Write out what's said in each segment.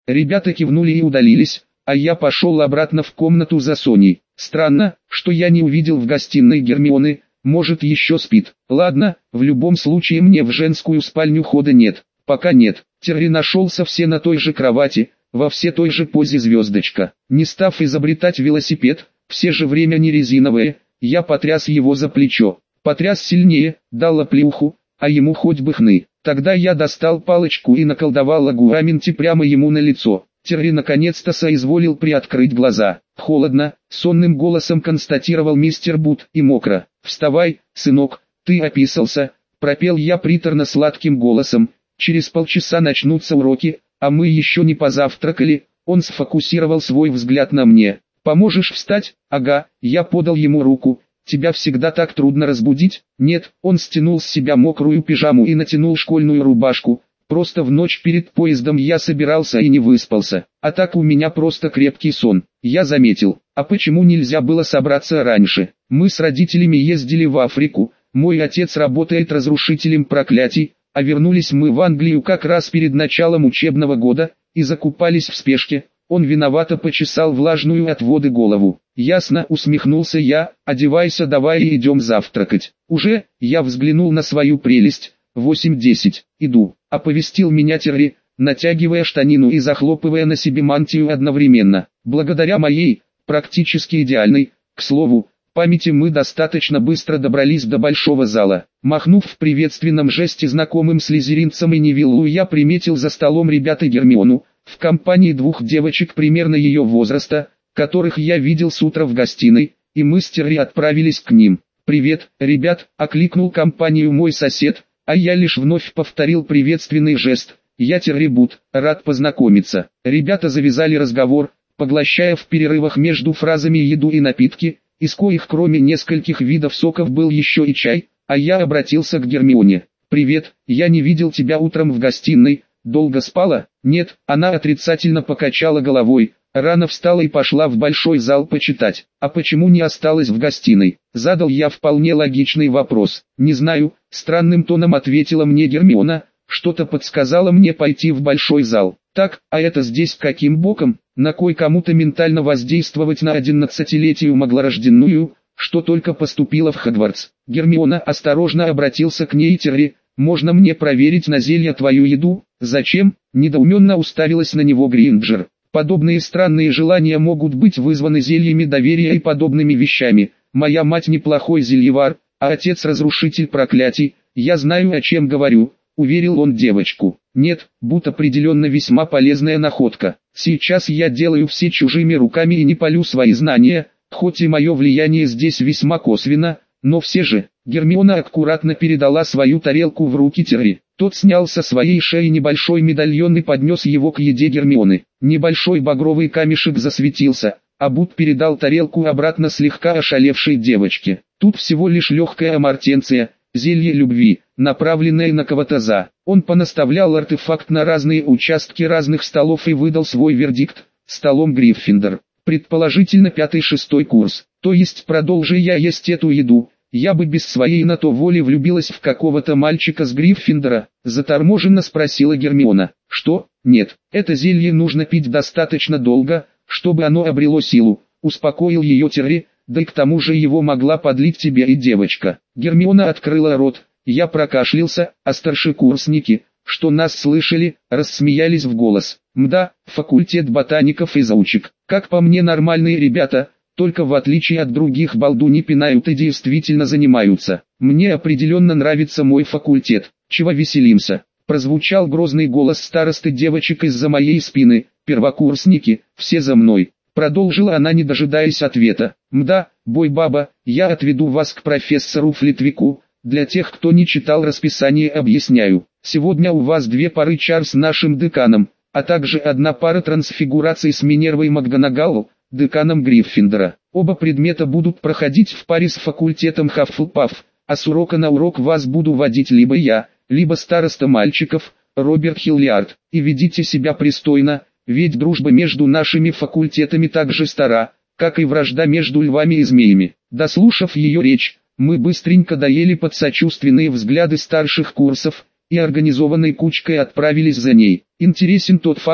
Ребята кивнули и удалились, а я пошел обратно в комнату за Соней. Странно, что я не увидел в гостиной Гермионы, может еще спит. Ладно, в любом случае мне в женскую спальню хода нет, пока нет. Терри нашелся все на той же кровати, во все той же позе звездочка. Не став изобретать велосипед, все же время не резиновое, я потряс его за плечо. Потряс сильнее, дал оплеуху, а ему хоть бы хны. Тогда я достал палочку и наколдовал агуаменти прямо ему на лицо. Терри наконец-то соизволил приоткрыть глаза. Холодно, сонным голосом констатировал мистер Бут и мокро. «Вставай, сынок, ты описался», пропел я приторно-сладким голосом. «Через полчаса начнутся уроки, а мы еще не позавтракали». Он сфокусировал свой взгляд на мне. «Поможешь встать?» «Ага», я подал ему руку. «Тебя всегда так трудно разбудить?» «Нет». Он стянул с себя мокрую пижаму и натянул школьную рубашку. «Просто в ночь перед поездом я собирался и не выспался. А так у меня просто крепкий сон». Я заметил. «А почему нельзя было собраться раньше? Мы с родителями ездили в Африку. Мой отец работает разрушителем проклятий, а вернулись мы в Англию как раз перед началом учебного года и закупались в спешке». Он виновато почесал влажную от воды голову. «Ясно», усмехнулся я, «одевайся давай и идем завтракать». «Уже?» Я взглянул на свою прелесть. 8:10. «Иду», оповестил меня Терри, натягивая штанину и захлопывая на себе мантию одновременно. Благодаря моей, практически идеальной, к слову, памяти мы достаточно быстро добрались до большого зала. Махнув в приветственном жесте знакомым слизеринцам и Невиллу, я приметил за столом ребят и Гермиону, в компании двух девочек примерно ее возраста, которых я видел с утра в гостиной, и мы с Терри отправились к ним. «Привет, ребят», окликнул компанию мой сосед, а я лишь вновь повторил приветственный жест. «Я Терри Бут, рад познакомиться». Ребята завязали разговор, поглощая в перерывах между фразами еду и напитки, из коих кроме нескольких видов соков был еще и чай, а я обратился к Гермионе. «Привет, я не видел тебя утром в гостиной. Долго спала?» «Нет», она отрицательно покачала головой, рано встала и пошла в большой зал почитать. «А почему не осталась в гостиной?» Задал я вполне логичный вопрос. «Не знаю», странным тоном ответила мне Гермиона, «что-то подсказало мне пойти в большой зал». «Так, а это здесь каким боком? На кой кому-то ментально воздействовать на 11-летию маглорожденную, что только поступила в Хогвартс?» Гермиона осторожно обратился к ней Терри. «Можно мне проверить на зелье твою еду?» «Зачем?» – недоуменно уставилась на него Гринджер. «Подобные странные желания могут быть вызваны зельями доверия и подобными вещами. Моя мать неплохой зельевар, а отец разрушитель проклятий. Я знаю, о чем говорю», – уверил он девочку. «Нет, Бут определенно весьма полезная находка. Сейчас я делаю все чужими руками и не палю свои знания, хоть и мое влияние здесь весьма косвенно, но все же». Гермиона аккуратно передала свою тарелку в руки Терри. Тот снял со своей шеи небольшой медальон и поднес его к еде Гермионы. Небольшой багровый камешек засветился, а Бут передал тарелку обратно слегка ошалевшей девочке. Тут всего лишь легкая амортенция, зелье любви, направленное на кого-то. Он понаставлял артефакт на разные участки разных столов и выдал свой вердикт: столом Гриффиндор. Предположительно 5-6 курс. То есть, продолжи я есть эту еду, я бы без своей на то воли влюбилась в какого-то мальчика с Гриффиндора, заторможенно спросила Гермиона. Что? Нет, это зелье нужно пить достаточно долго, чтобы оно обрело силу, успокоил ее Терри, да и к тому же его могла подлить тебе и девочка. Гермиона открыла рот, я прокашлялся, а старшекурсники, что нас слышали, рассмеялись в голос. Мда, факультет ботаников и заучек, как по мне нормальные ребята, только в отличие от других балдуни пинают и действительно занимаются. Мне определенно нравится мой факультет. Чего веселимся? Прозвучал грозный голос старосты девочек из-за моей спины. Первокурсники, все за мной. Продолжила она, не дожидаясь ответа. Мда, бой-баба, я отведу вас к профессору Флитвику. Для тех, кто не читал расписание, объясняю. Сегодня у вас 2 пары чар с нашим деканом, а также 1 пара трансфигураций с Минервой МакГонагал, деканом Гриффиндора. Оба предмета будут проходить в паре с факультетом Хаффлпафф, а с урока на урок вас буду водить либо я, либо староста мальчиков, Роберт Хиллиард. И ведите себя пристойно, ведь дружба между нашими факультетами так же стара, как и вражда между львами и змеями. Дослушав ее речь, мы быстренько доели под сочувственные взгляды старших курсов, и организованной кучкой отправились за ней. Интересен тот факт,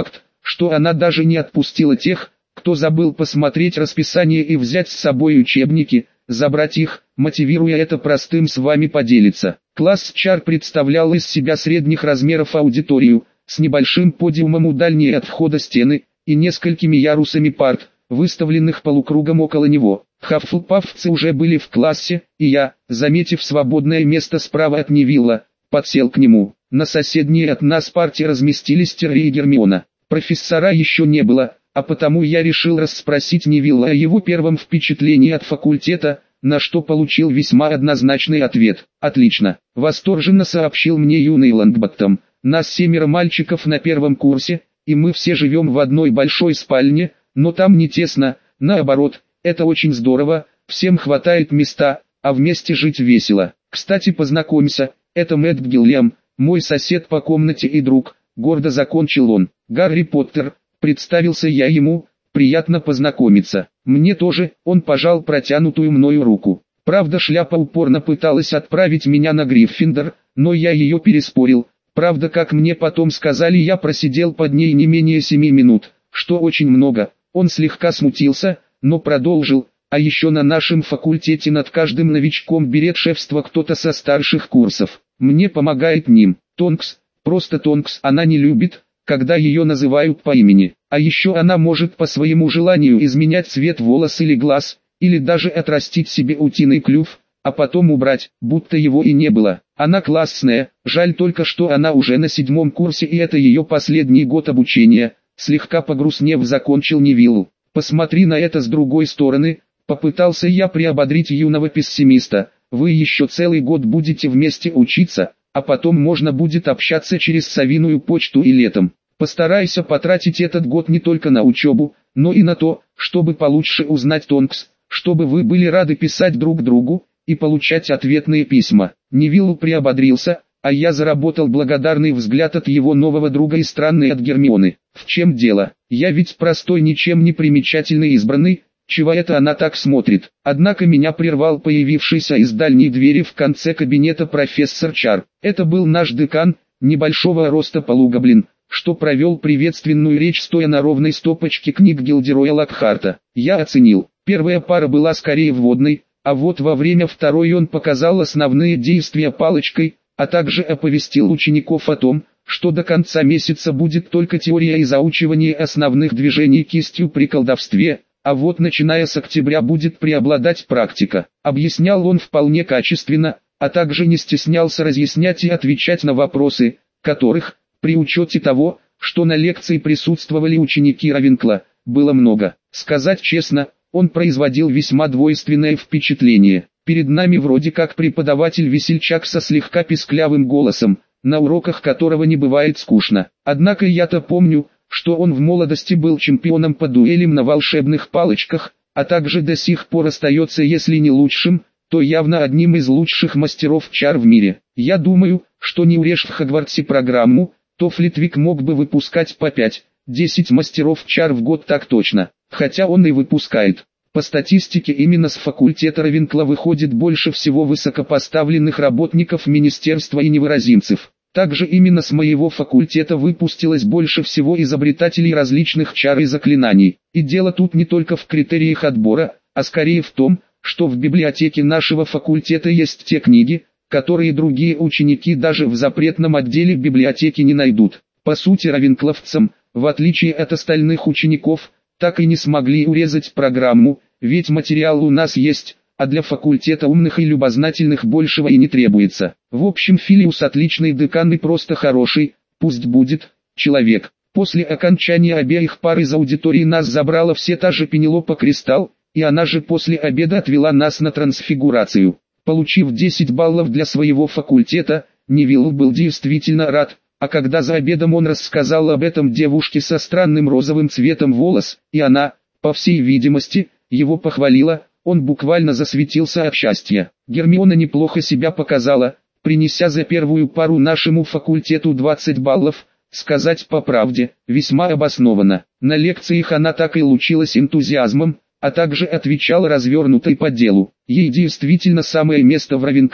что она даже не отпустила тех, кто забыл посмотреть расписание и взять с собой учебники, забрать их, мотивируя это простым «с вами поделиться». Класс ЧАР представлял из себя средних размеров аудиторию, с небольшим подиумом у дальней от входа стены, и несколькими ярусами парт, выставленных полукругом около него. Хаффлпаффцы уже были в классе, и я, заметив свободное место справа от Невилла, подсел к нему. На соседней от нас парте разместились Терри и Гермиона. Профессора еще не было, а потому я решил расспросить Невилла о его первом впечатлении от факультета, на что получил весьма однозначный ответ. «Отлично», — восторженно сообщил мне юный Лонгботтом. «Нас 7 мальчиков на первом курсе, и мы все живем в одной большой спальне, но там не тесно, наоборот, это очень здорово, всем хватает места, а вместе жить весело. Кстати, познакомься, это Мэтт Гиллиам, мой сосед по комнате и друг», — гордо закончил он. «Гарри Поттер», — представился я ему, — «приятно познакомиться». «Мне тоже», — он пожал протянутую мною руку. Правда, шляпа упорно пыталась отправить меня на Гриффиндор, но я ее переспорил. Правда, как мне потом сказали, я просидел под ней не менее 7 минут, что очень много. Он слегка смутился, но продолжил: «А еще на нашем факультете над каждым новичком берет шефство кто-то со старших курсов. Мне помогает Ним, Тонкс, просто Тонкс. Она не любит, когда ее называют по имени. А еще она может по своему желанию изменять цвет волос или глаз, или даже отрастить себе утиный клюв, а потом убрать, будто его и не было. Она классная, жаль только, что она уже на 7-м курсе и это ее последний год обучения», — слегка погрустнев закончил Невилл. «Посмотри на это с другой стороны», — попытался я приободрить юного пессимиста. «Вы еще целый год будете вместе учиться, а потом можно будет общаться через совиную почту и летом. Постарайся потратить этот год не только на учебу, но и на то, чтобы получше узнать Тонкс, чтобы вы были рады писать друг другу и получать ответные письма». Невилл приободрился, а я заработал благодарный взгляд от его нового друга и странный от Гермионы. «В чем дело? Я ведь простой, ничем не примечательный избранный, чего это она так смотрит?» Однако меня прервал появившийся из дальней двери в конце кабинета профессор Чар. Это был наш декан, небольшого роста полугоблин, что провел приветственную речь, стоя на ровной стопочке книг Гилдероя Локхарта. Я оценил. Первая пара была скорее вводной, а вот во время второй он показал основные действия палочкой, а также оповестил учеников о том, что до конца месяца будет только теория и заучивание основных движений кистью при колдовстве, а вот начиная с октября будет преобладать практика. Объяснял он вполне качественно, а также не стеснялся разъяснять и отвечать на вопросы, которых, при учете того, что на лекции присутствовали ученики Равенкла, было много. Сказать честно, он производил весьма двойственное впечатление. Перед нами вроде как преподаватель-весельчак со слегка писклявым голосом, на уроках которого не бывает скучно. Однако я-то помню, что он в молодости был чемпионом по дуэлям на волшебных палочках, а также до сих пор остается, если не лучшим, то явно одним из лучших мастеров чар в мире. Я думаю, что не урежь в Хогвартсе программу, то Флитвик мог бы выпускать по 5-10 мастеров чар в год так точно, хотя он и выпускает. По статистике именно с факультета Равенкла выходит больше всего высокопоставленных работников министерства и невыразимцев. Также именно с моего факультета выпустилось больше всего изобретателей различных чар и заклинаний. И дело тут не только в критериях отбора, а скорее в том, что в библиотеке нашего факультета есть те книги, которые другие ученики даже в запретном отделе библиотеки не найдут. По сути, равенкловцам, в отличие от остальных учеников, так и не смогли урезать программу, ведь материал у нас есть, а для факультета умных и любознательных большего и не требуется. В общем, Филиус отличный декан и просто хороший, пусть будет, человек. После окончания обеих пар из аудитории нас забрала все та же Пенелопа Кристалл, и она же после обеда отвела нас на трансфигурацию. Получив 10 баллов для своего факультета, Невилл был действительно рад, а когда за обедом он рассказал об этом девушке со странным розовым цветом волос, и она, по всей видимости, его похвалила, он буквально засветился от счастья. Гермиона неплохо себя показала, принеся за первую пару нашему факультету 20 баллов, сказать по правде, весьма обоснованно. На лекциях она так и лучилась энтузиазмом, а также отвечала развернуто и по делу. Ей действительно самое место в Равенкла,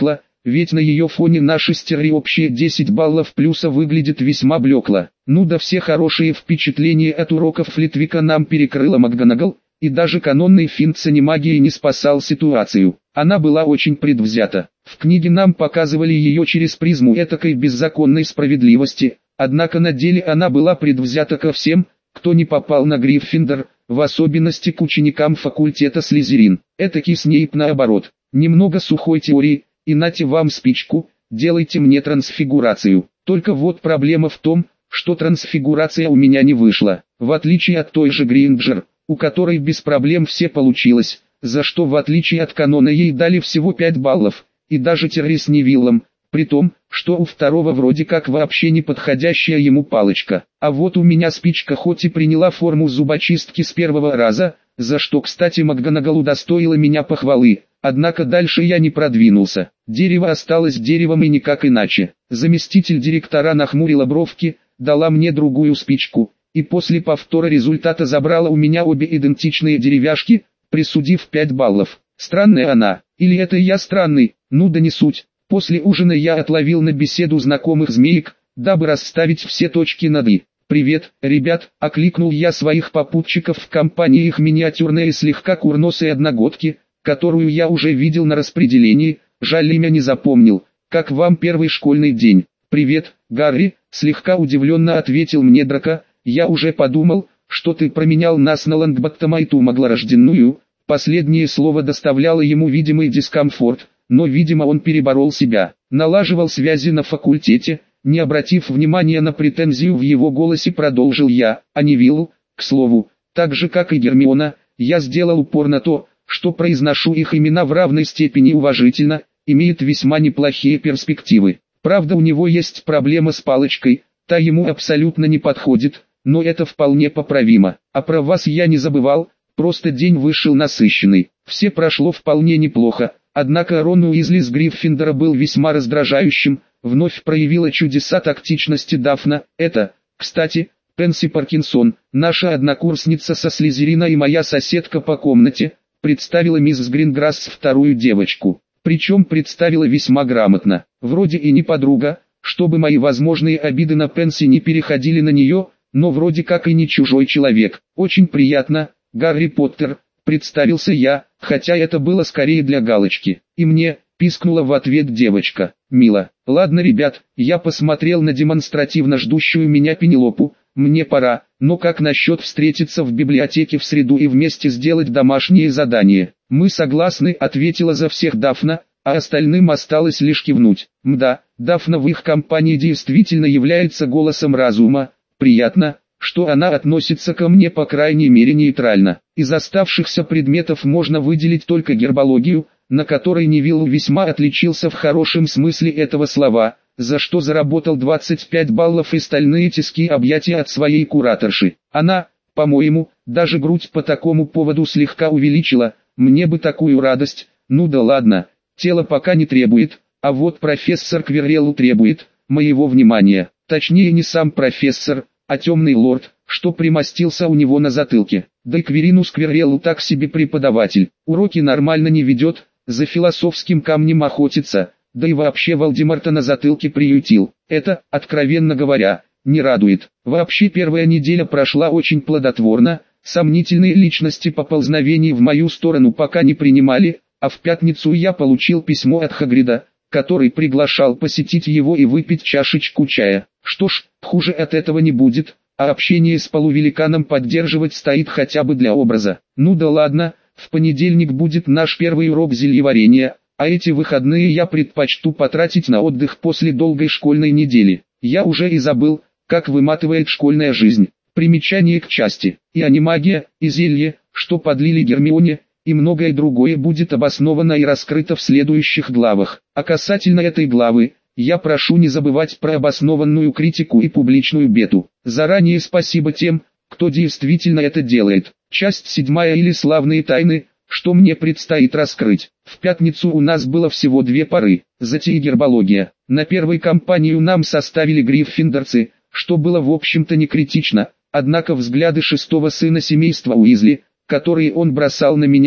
ведь на ее фоне наши общие 10 баллов плюса выглядит весьма блекло. Ну да, все хорошие впечатления от уроков Флитвика нам перекрыла МакГонагал, и даже канонный финт магии не спасал ситуацию. Она была очень предвзята. В книге нам показывали ее через призму этакой беззаконной справедливости, однако на деле она была предвзята ко всем, кто не попал на Гриффиндор, в особенности к ученикам факультета Слизерин. Этакий Снейп наоборот. Немного сухой теории, и нате вам спичку, делайте мне трансфигурацию. Только вот проблема в том, что трансфигурация у меня не вышла, в отличие от той же Гринджер, у которой без проблем все получилось, за что в отличие от канона ей дали всего 5 баллов, и даже Терри с Невиллом, при том, что у второго вроде как вообще не подходящая ему палочка. А вот у меня спичка хоть и приняла форму зубочистки с первого раза, за что, кстати, МакГонагал удостоила меня похвалы, однако дальше я не продвинулся. Дерево осталось деревом и никак иначе. Заместитель директора нахмурила бровки, дала мне другую спичку, и после повтора результата забрала у меня обе идентичные деревяшки, присудив 5 баллов. Странная она, или это я странный, ну да не суть. После ужина я отловил на беседу знакомых змеек, дабы расставить все точки над «и». «Привет, ребят», — окликнул я своих попутчиков в компании их миниатюрной и слегка курносой одногодки, которую я уже видел на распределении, жаль имя не запомнил. «Как вам первый школьный день?» «Привет, Гарри», — слегка удивленно ответил мне Драко, «я уже подумал, что ты променял нас на Лонгботтома и ту маглорожденную». Последнее слово доставляло ему видимый дискомфорт, но видимо он переборол себя, налаживал связи на факультете. Не обратив внимания на претензию в его голосе, продолжил я, а Невиллу, к слову, так же как и Гермиона, я сделал упор на то, что произношу их имена в равной степени уважительно, имеет весьма неплохие перспективы. Правда, у него есть проблема с палочкой, та ему абсолютно не подходит, но это вполне поправимо. А про вас я не забывал, просто день вышел насыщенный. Все прошло вполне неплохо, однако Рон Уизли с Гриффиндора был весьма раздражающим. Вновь проявила чудеса тактичности Дафна. Это, кстати, Пенси Паркинсон, наша однокурсница со Слизерина и моя соседка по комнате, представила мисс Гринграсс вторую девочку. Причем представила весьма грамотно. Вроде и не подруга, чтобы мои возможные обиды на Пенси не переходили на нее, но вроде как и не чужой человек. Очень приятно, Гарри Поттер, представился я, хотя это было скорее для галочки. И мне, пискнула в ответ девочка. Мило. Ладно, ребят, я посмотрел на демонстративно ждущую меня Пенелопу, мне пора, но как насчет встретиться в библиотеке в среду и вместе сделать домашнее задание? Мы согласны, ответила за всех Дафна, а остальным осталось лишь кивнуть. Мда, Дафна в их компании действительно является голосом разума, приятно, что она относится ко мне по крайней мере нейтрально. Из оставшихся предметов можно выделить только гербологию, на которой Невилл весьма отличился в хорошем смысле этого слова, за что заработал 25 баллов и стальные тиски объятия от своей кураторши. Она, по-моему, даже грудь по такому поводу слегка увеличила, мне бы такую радость. Ну да ладно, тело пока не требует, а вот профессор Квиррелл требует моего внимания. Точнее не сам профессор, а темный лорд, что примостился у него на затылке. Да и Квиринус Квиррелл так себе преподаватель, уроки нормально не ведет, за философским камнем охотится, да и вообще Волдеморта на затылке приютил. Это, откровенно говоря, не радует. Вообще первая неделя прошла очень плодотворно, сомнительные личности поползновений в мою сторону пока не принимали, а в пятницу я получил письмо от Хагрида, который приглашал посетить его и выпить чашечку чая. Что ж, хуже от этого не будет, а общение с полувеликаном поддерживать стоит хотя бы для образа. Ну да ладно. В понедельник будет наш первый урок зельеварения, а эти выходные я предпочту потратить на отдых после долгой школьной недели. Я уже и забыл, как выматывает школьная жизнь. Примечание к части. И анимагия, и зелье, что подлили Гермионе, и многое другое будет обосновано и раскрыто в следующих главах. А касательно этой главы, я прошу не забывать про обоснованную критику и публичную бету. Заранее спасибо тем, кто действительно это делает. Часть 7 или славные тайны, что мне предстоит раскрыть. В пятницу у нас было всего 2 пары, затея и гербология. На первой кампанию нам составили гриффиндорцы, что было в общем-то не критично, однако взгляды 6-го сына семейства Уизли, которые он бросал на меня,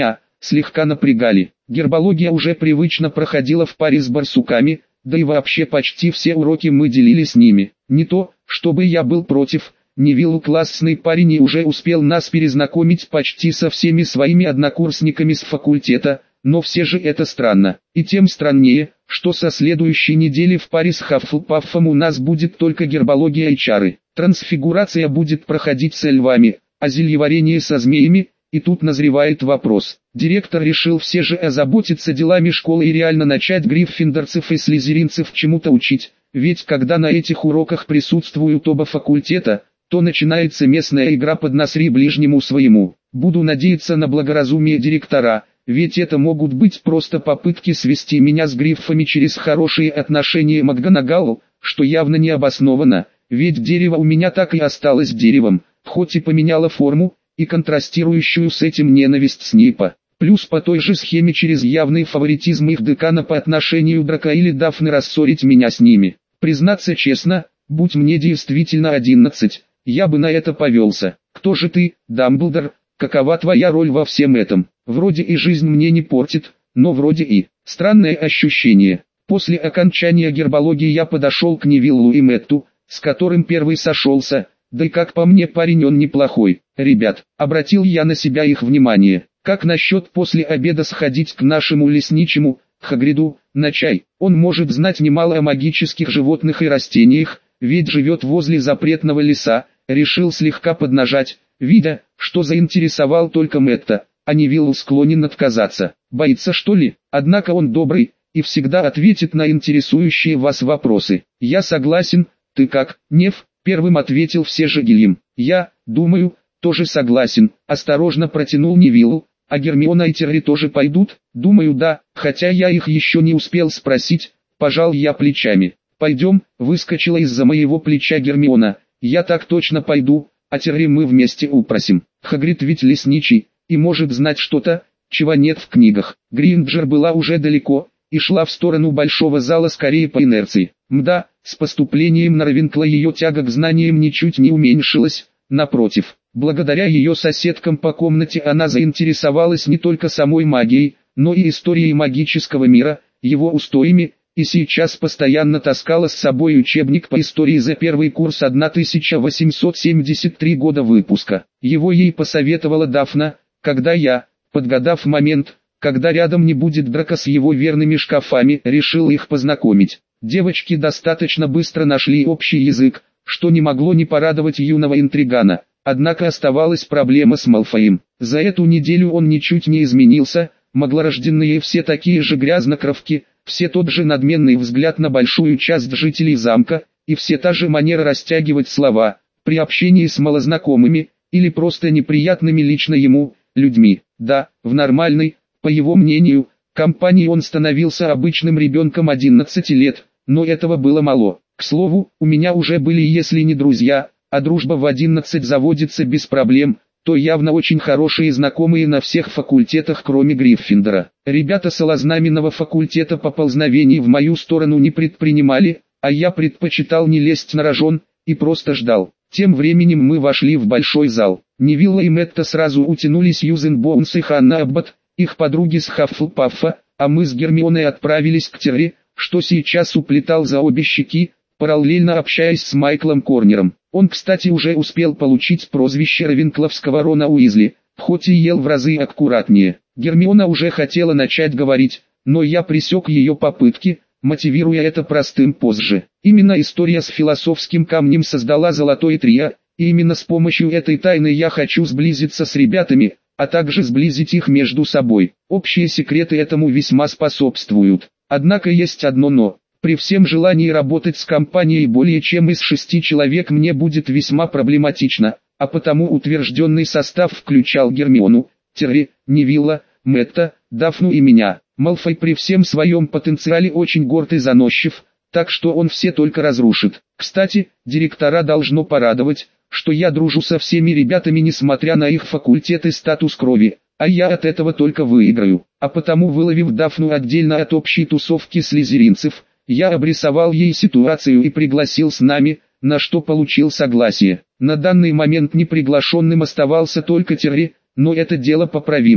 слегка напрягали. Гербология уже привычно проходила в паре с барсуками, да и вообще почти все уроки мы делили с ними. Не то, чтобы я был против, Невилл классный парень и уже успел нас перезнакомить почти со всеми своими однокурсниками с факультета, но все же это странно. И тем страннее, что со следующей недели в паре с Хаффлпаффом у нас будет только гербология и чары. Трансфигурация будет проходить с львами, а зельеварение со змеями. И тут назревает вопрос. Директор решил все же озаботиться делами школы и реально начать гриффиндорцев и слизеринцев чему-то учить, ведь когда на этих уроках присутствуют оба факультета, то начинается местная игра под «насри ближнему своему». Буду надеяться на благоразумие директора, ведь это могут быть просто попытки свести меня с гриффами через хорошие отношения МакГонагалл, что явно не обосновано, ведь дерево у меня так и осталось деревом, хоть и поменяло форму, и контрастирующую с этим ненависть Снейпа. Плюс по той же схеме через явный фаворитизм их декана по отношению Драко или Дафны рассорить меня с ними. Признаться честно, будь мне действительно 11, я бы на это повелся. Кто же ты, Дамблдор, какова твоя роль во всем этом? Вроде и жизнь мне не портит, но вроде и. Странное ощущение. После окончания гербологии я подошел к Невиллу и Мэтту, с которым первый сошелся. Да и как по мне парень он неплохой. Ребят, обратил я на себя их внимание. Как насчет после обеда сходить к нашему лесничему, Хагриду, на чай? Он может знать немало о магических животных и растениях, ведь живет возле запретного леса. Решил слегка поднажать, видя, что заинтересовал только Мэтта, а Невилл склонен отказаться. Боится что ли? Однако он добрый, и всегда ответит на интересующие вас вопросы. Я согласен, ты как, Нев? Первым ответил все же Гильям. Я, думаю, тоже согласен. Осторожно протянул Невиллу. А Гермиона и Терри тоже пойдут? Думаю, да, хотя я их еще не успел спросить. Пожал я плечами. Пойдем, выскочила из-за моего плеча Гермиона. Я так точно пойду, а Терри мы вместе упросим. Хагрид ведь лесничий, и может знать что-то, чего нет в книгах. Гринджер была уже далеко, и шла в сторону большого зала скорее по инерции. Мда, с поступлением на Равенкла ее тяга к знаниям ничуть не уменьшилась, напротив. Благодаря ее соседкам по комнате она заинтересовалась не только самой магией, но и историей магического мира, его устоями, и сейчас постоянно таскала с собой учебник по истории за первый курс 1873 года выпуска. Его ей посоветовала Дафна, когда я, подгадав момент, когда рядом не будет Драко с его верными шкафами, решил их познакомить. Девочки достаточно быстро нашли общий язык, что не могло не порадовать юного интригана. Однако оставалась проблема с Малфоем. За эту неделю он ничуть не изменился, маглорожденные все такие же грязнокровки, все тот же надменный взгляд на большую часть жителей замка, и все та же манера растягивать слова, при общении с малознакомыми, или просто неприятными лично ему, людьми. Да, в нормальной, по его мнению, компании он становился обычным ребенком 11 лет, но этого было мало. К слову, у меня уже были если не друзья, а дружба в 11 заводится без проблем, то явно очень хорошие знакомые на всех факультетах кроме Гриффиндора. Ребята с Алознаменного факультета поползновений в мою сторону не предпринимали, а я предпочитал не лезть на рожон, и просто ждал. Тем временем мы вошли в большой зал. Невилла и Мэтта сразу утянули Сьюзен Боунс и Ханна Аббот, их подруги с Хаффлпаффа, а мы с Гермионой отправились к Терри, что сейчас уплетал за обе щеки, параллельно общаясь с Майклом Корнером. Он, кстати, уже успел получить прозвище равенкловского Рона Уизли, хоть и ел в разы аккуратнее. Гермиона уже хотела начать говорить, но я пресек ее попытки, мотивируя это простым позже. Именно история с философским камнем создала золотое трио, и именно с помощью этой тайны я хочу сблизиться с ребятами, а также сблизить их между собой. Общие секреты этому весьма способствуют. Однако есть одно но. При всем желании работать с компанией более чем из 6 человек мне будет весьма проблематично, а потому утвержденный состав включал Гермиону, Терри, Невилла, Мэтта, Дафну и меня. Малфой при всем своем потенциале очень горд и заносчив, так что он все только разрушит. Кстати, директора должно порадовать, что я дружу со всеми ребятами несмотря на их факультет и статус крови, а я от этого только выиграю. А потому, выловив Дафну отдельно от общей тусовки слизеринцев, я обрисовал ей ситуацию и пригласил с нами, на что получил согласие. На данный момент неприглашенным оставался только Терри, но это дело поправимое.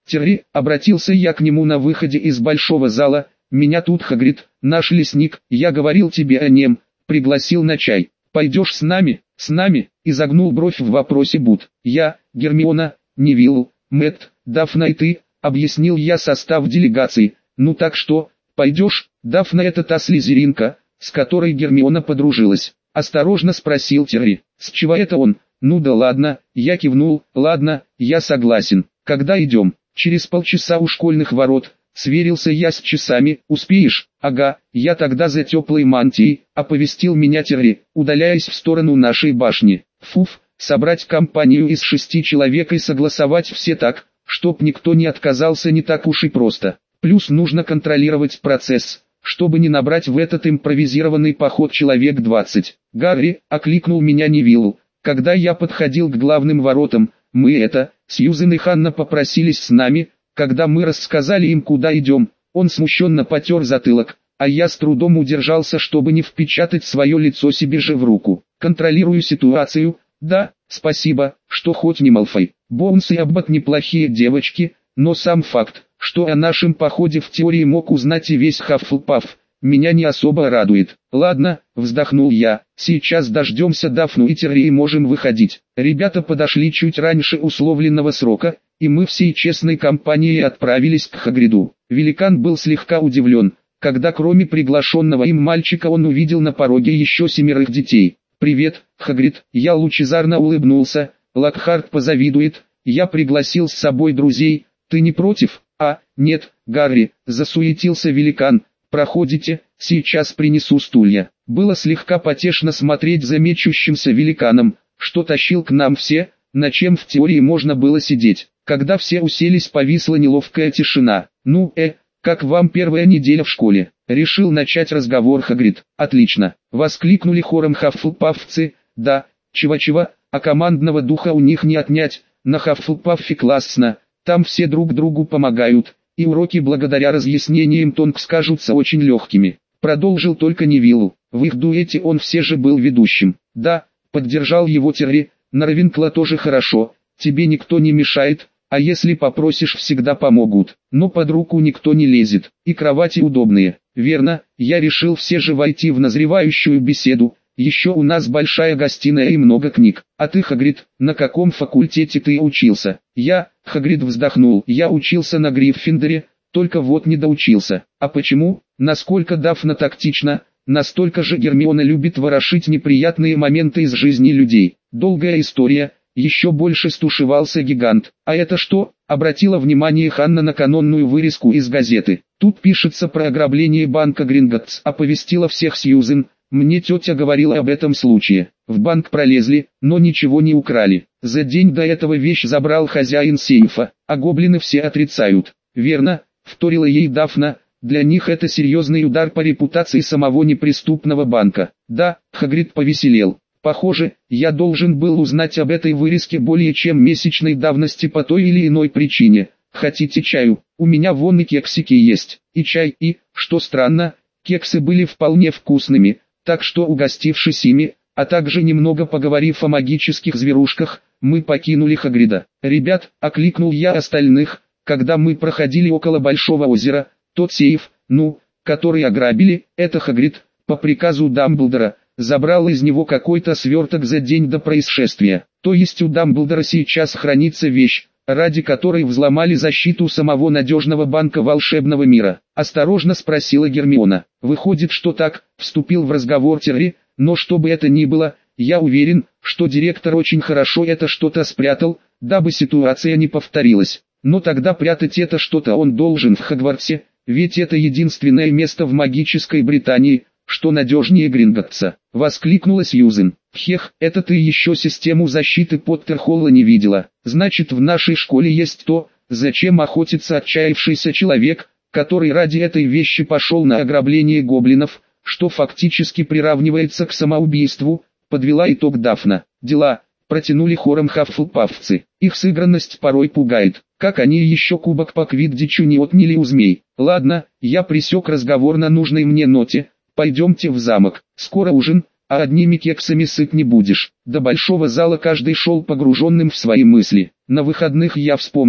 Терри, обратился я к нему на выходе из большого зала, меня тут Хагрид, наш лесник, я говорил тебе о нем, пригласил на чай. Пойдешь с нами? С нами? Изогнул бровь в вопросе Бут. Я, Гермиона, Невилл, Мэтт, Дафна и ты, объяснил я состав делегации. Ну так что, пойдешь? Дафна — это та слизеринка, с которой Гермиона подружилась. Осторожно спросил Терри. С чего это он? Ну да ладно, я кивнул. Ладно, я согласен. Когда идем? Через полчаса у школьных ворот. Сверился я с часами. Успеешь? Ага, я тогда за теплой мантией, оповестил меня Терри, удаляясь в сторону нашей башни. Фуф, собрать компанию из 6 человек и согласовать все так, чтоб никто не отказался, не так уж и просто. Плюс нужно контролировать процесс, чтобы не набрать в этот импровизированный поход человек 20. Гарри, окликнул меня Невилл, когда я подходил к главным воротам. Сьюзен и Ханна попросились с нами. Когда мы рассказали им, куда идем, он смущенно потер затылок, а я с трудом удержался, чтобы не впечатать свое лицо себе же в руку. Контролирую ситуацию. Да, спасибо, что хоть не Малфой. Боунс и Аббат неплохие девочки, но сам факт, что о нашем походе в теории мог узнать и весь Хаффлпаф, меня не особо радует. Ладно, вздохнул я, сейчас дождемся Дафну и Терри и можем выходить. Ребята подошли чуть раньше условленного срока, и мы всей честной компанией отправились к Хагриду. Великан был слегка удивлен, когда кроме приглашенного им мальчика он увидел на пороге еще 7 детей. «Привет, Хагрид», я лучезарно улыбнулся, Локхарт позавидует, я пригласил с собой друзей, ты не против? Нет, Гарри, засуетился великан, проходите, сейчас принесу стулья. Было слегка потешно смотреть за мечущимся великаном, что тащил к нам все, на чем в теории можно было сидеть. Когда все уселись, повисла неловкая тишина. «Ну, как вам первая неделя в школе?» Решил начать разговор Хагрид. «Отлично!» — воскликнули хором хаффлпафцы. «Да, чего-чего, а командного духа у них не отнять, на Хаффлпаффе классно, там все друг другу помогают, и уроки благодаря разъяснениям Тонкс кажутся очень легкими». Продолжил только Невилл. В их дуэте он все же был ведущим. «Да», — поддержал его Терри, — «на Равенкла тоже хорошо, тебе никто не мешает, а если попросишь, всегда помогут, но под руку никто не лезет, и кровати удобные». «Верно, я решил все же войти в назревающую беседу, еще у нас большая гостиная и много книг. А ты, Хагрид, на каком факультете ты учился?» Хагрид вздохнул, я учился на Гриффиндоре, только вот не доучился. А почему? Насколько Дафна тактична, настолько же Гермиона любит ворошить неприятные моменты из жизни людей. Долгая история. Еще больше стушевался гигант. «А это что?» — обратила внимание Ханна на канонную вырезку из газеты. «Тут пишется про ограбление банка Гринготтс», — оповестила всех Сьюзен. «Мне тетя говорила об этом случае. В банк пролезли, но ничего не украли. За день до этого вещь забрал хозяин сейфа, а гоблины все отрицают». «Верно», — вторила ей Дафна. «Для них это серьезный удар по репутации самого неприступного банка». «Да», — Хагрид повеселел. «Похоже, я должен был узнать об этой вырезке более чем месячной давности по той или иной причине. Хотите чаю? У меня вон и кексики есть, и чай, и, что странно, кексы были вполне вкусными, так что угостившись ими, а также немного поговорив о магических зверушках, мы покинули Хагрида. «Ребят», — окликнул я остальных, когда мы проходили около Большого озера, тот сейф, который ограбили, это Хагрид, по приказу Дамблдора, забрал из него какой-то сверток за день до происшествия. То есть у Дамблдора сейчас хранится вещь, ради которой взломали защиту самого надежного банка волшебного мира. Осторожно спросила Гермиона. «Выходит, что так», — вступил в разговор Терри, «но что бы это ни было, я уверен, что директор очень хорошо это что-то спрятал, дабы ситуация не повторилась. Но тогда прятать это что-то он должен в Хогвартсе, ведь это единственное место в магической Британии, что надежнее Гринготтса», — воскликнула Сьюзен. «Хех, это ты еще систему защиты Поттерхолла не видела. Значит, в нашей школе есть то, зачем охотится отчаявшийся человек, который ради этой вещи пошел на ограбление гоблинов, что фактически приравнивается к самоубийству», — подвела итог Дафна. «Дела», — протянули хором хаффлпафцы. «Их сыгранность порой пугает. Как они еще кубок по квиддичу не отняли у змей». «Ладно, я пресек разговор на нужной мне ноте. Пойдемте в замок, скоро ужин, а одними кексами сыт не будешь». До большого зала каждый шел погруженным в свои мысли. На выходных я вспомнил,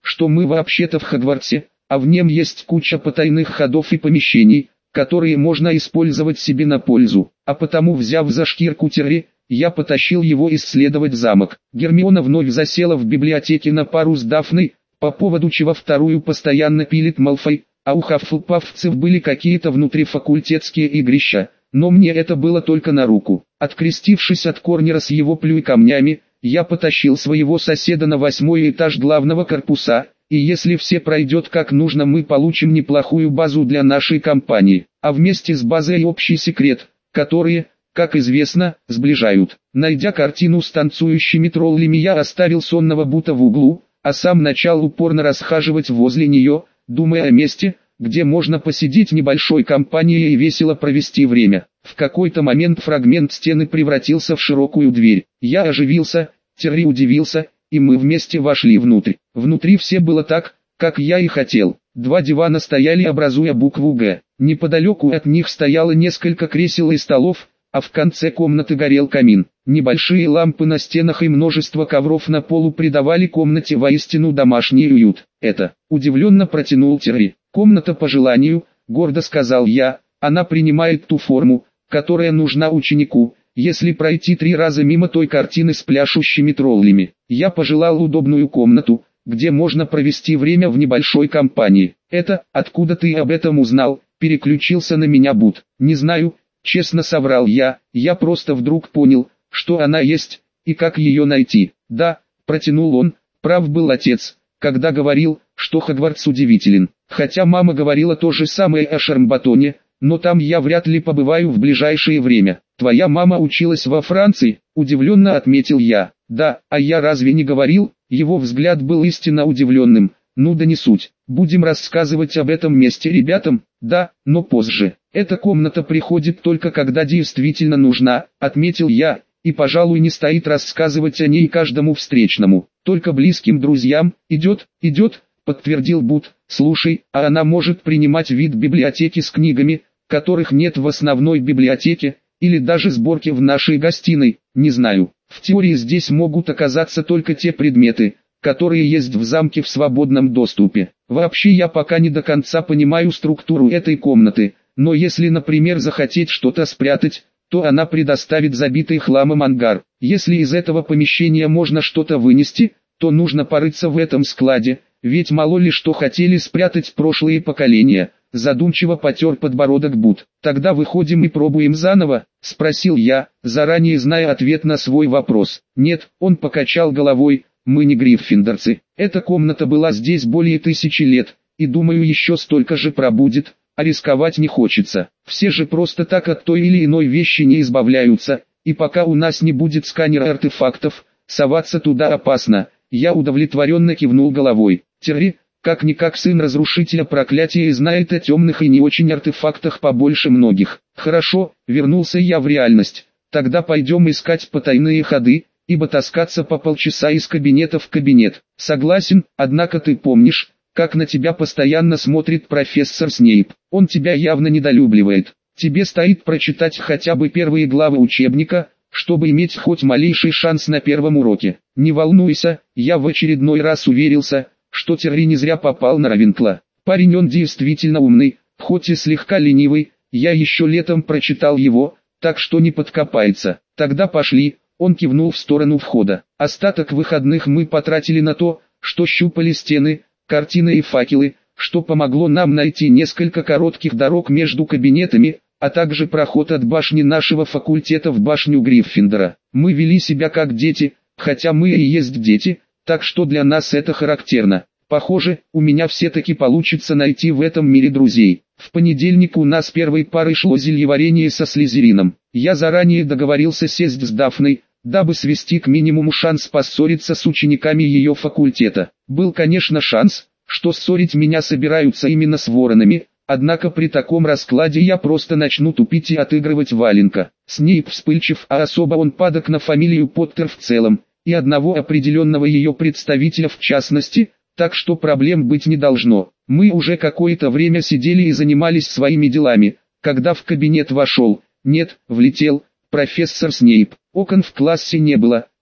что мы вообще-то в Хогвартсе, а в нем есть куча потайных ходов и помещений, которые можно использовать себе на пользу. А потому, взяв за шкирку Терри, я потащил его исследовать замок. Гермиона вновь засела в библиотеке на пару с Дафной, по поводу чего вторую постоянно пилит Малфой, а у хаффлпафцев были какие-то внутрифакультетские игрища, но мне это было только на руку. Открестившись от Корнера с его плюй камнями, я потащил своего соседа на 8-й этаж главного корпуса, и если все пройдет как нужно, мы получим неплохую базу для нашей компании, а вместе с базой и общий секрет, которые, как известно, сближают. Найдя картину с танцующими троллями, я оставил сонного Бута в углу, а сам начал упорно расхаживать возле нее, думая о месте, где можно посидеть небольшой компанией и весело провести время. В какой-то момент фрагмент стены превратился в широкую дверь. Я оживился, Терри удивился, и мы вместе вошли внутрь. Внутри все было так, как я и хотел. 2 дивана стояли, образуя букву «Г». Неподалеку от них стояло несколько кресел и столов, а в конце комнаты горел камин. Небольшие лампы на стенах и множество ковров на полу придавали комнате воистину домашний уют. Это, удивленно протянул Терри. Комната по желанию, гордо сказал я, она принимает ту форму, которая нужна ученику, если пройти 3 раза мимо той картины с пляшущими троллями. Я пожелал удобную комнату, где можно провести время в небольшой компании. Это, откуда ты об этом узнал, переключился на меня Бут. Не знаю, честно соврал я просто вдруг понял, что она есть, и как ее найти. Да, протянул он, прав был отец, когда говорил, что Хогвартс удивителен. Хотя мама говорила то же самое о Шармбатоне, но там я вряд ли побываю в ближайшее время. Твоя мама училась во Франции, удивленно отметил я. Да, а я разве не говорил? Его взгляд был истинно удивленным. Ну да не суть. Будем рассказывать об этом месте ребятам? Да, но позже. Эта комната приходит только когда действительно нужна, отметил я, и пожалуй не стоит рассказывать о ней каждому встречному. Только близким друзьям. Идет, подтвердил Бут. Слушай, а она может принимать вид библиотеки с книгами, которых нет в основной библиотеке, или даже сборки в нашей гостиной, не знаю. В теории здесь могут оказаться только те предметы, которые есть в замке в свободном доступе. Вообще я пока не до конца понимаю структуру этой комнаты, но если, например, захотеть что-то спрятать, то она предоставит забитый хламом ангар. Если из этого помещения можно что-то вынести, то нужно порыться в этом складе, ведь мало ли что хотели спрятать прошлые поколения. Задумчиво потер подбородок Бут. Тогда выходим и пробуем заново, спросил я, заранее зная ответ на свой вопрос. Нет, он покачал головой, мы не гриффиндорцы. Эта комната была здесь более 1000 лет, и думаю еще столько же пробудет, а рисковать не хочется. Все же просто так от той или иной вещи не избавляются, и пока у нас не будет сканера артефактов, соваться туда опасно. Я удовлетворенно кивнул головой. Терри, как-никак сын разрушителя проклятия и знает о темных и не очень артефактах побольше многих. Хорошо, вернулся я в реальность. Тогда пойдем искать потайные ходы, ибо таскаться по полчаса из кабинета в кабинет. Согласен, однако ты помнишь, как на тебя постоянно смотрит профессор Снейп. Он тебя явно недолюбливает. Тебе стоит прочитать хотя бы первые главы учебника, чтобы иметь хоть малейший шанс на первом уроке. Не волнуйся, я в очередной раз уверился, что Терри не зря попал на Равенкла. Парень он действительно умный, хоть и слегка ленивый, я еще летом прочитал его, так что не подкопается. Тогда пошли, он кивнул в сторону входа. Остаток выходных мы потратили на то, что щупали стены, картины и факелы, что помогло нам найти несколько коротких дорог между кабинетами, а также проход от башни нашего факультета в башню Гриффиндора. Мы вели себя как дети, хотя мы и есть дети, так что для нас это характерно. Похоже, у меня все-таки получится найти в этом мире друзей. В понедельник у нас первой парой шло зельеварение со Слизерином. Я заранее договорился сесть с Дафной, дабы свести к минимуму шанс поссориться с учениками ее факультета. Был, конечно, шанс, что ссорить меня собираются именно с воронами, однако при таком раскладе я просто начну тупить и отыгрывать валенка. Снейп вспыльчив, а особо он падок на фамилию Поттер в целом, и одного определенного ее представителя в частности, так что проблем быть не должно. Мы уже какое-то время сидели и занимались своими делами, когда в кабинет влетел, профессор Снейп. Окон в классе не было,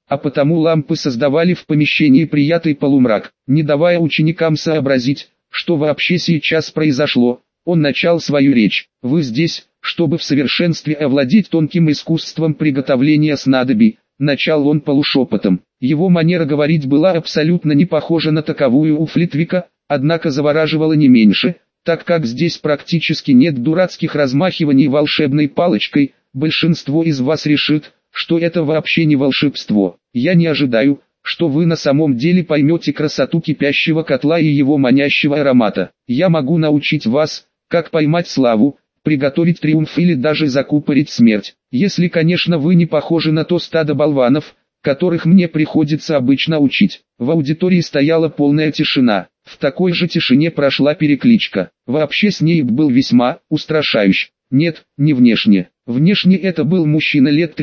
а потому лампы создавали в помещении приятный полумрак. Не давая ученикам сообразить, что вообще сейчас произошло, он начал свою речь. «Вы здесь, чтобы в совершенстве овладеть тонким искусством приготовления снадобий», начал он полушепотом. Его манера говорить была абсолютно не похожа на таковую у Флитвика, однако завораживала не меньше, так как здесь практически нет дурацких размахиваний волшебной палочкой. Большинство из вас решит, что это вообще не волшебство. Я не ожидаю, что вы на самом деле поймете красоту кипящего котла и его манящего аромата. Я могу научить вас, как поймать славу, приготовить триумф или даже закупорить смерть. Если, конечно, вы не похожи на то стадо болванов, которых мне приходится обычно учить. В аудитории стояла полная тишина. В такой же тишине прошла перекличка. Вообще Снейп был весьма устрашающий. Нет, не внешне. Внешне это был мужчина лет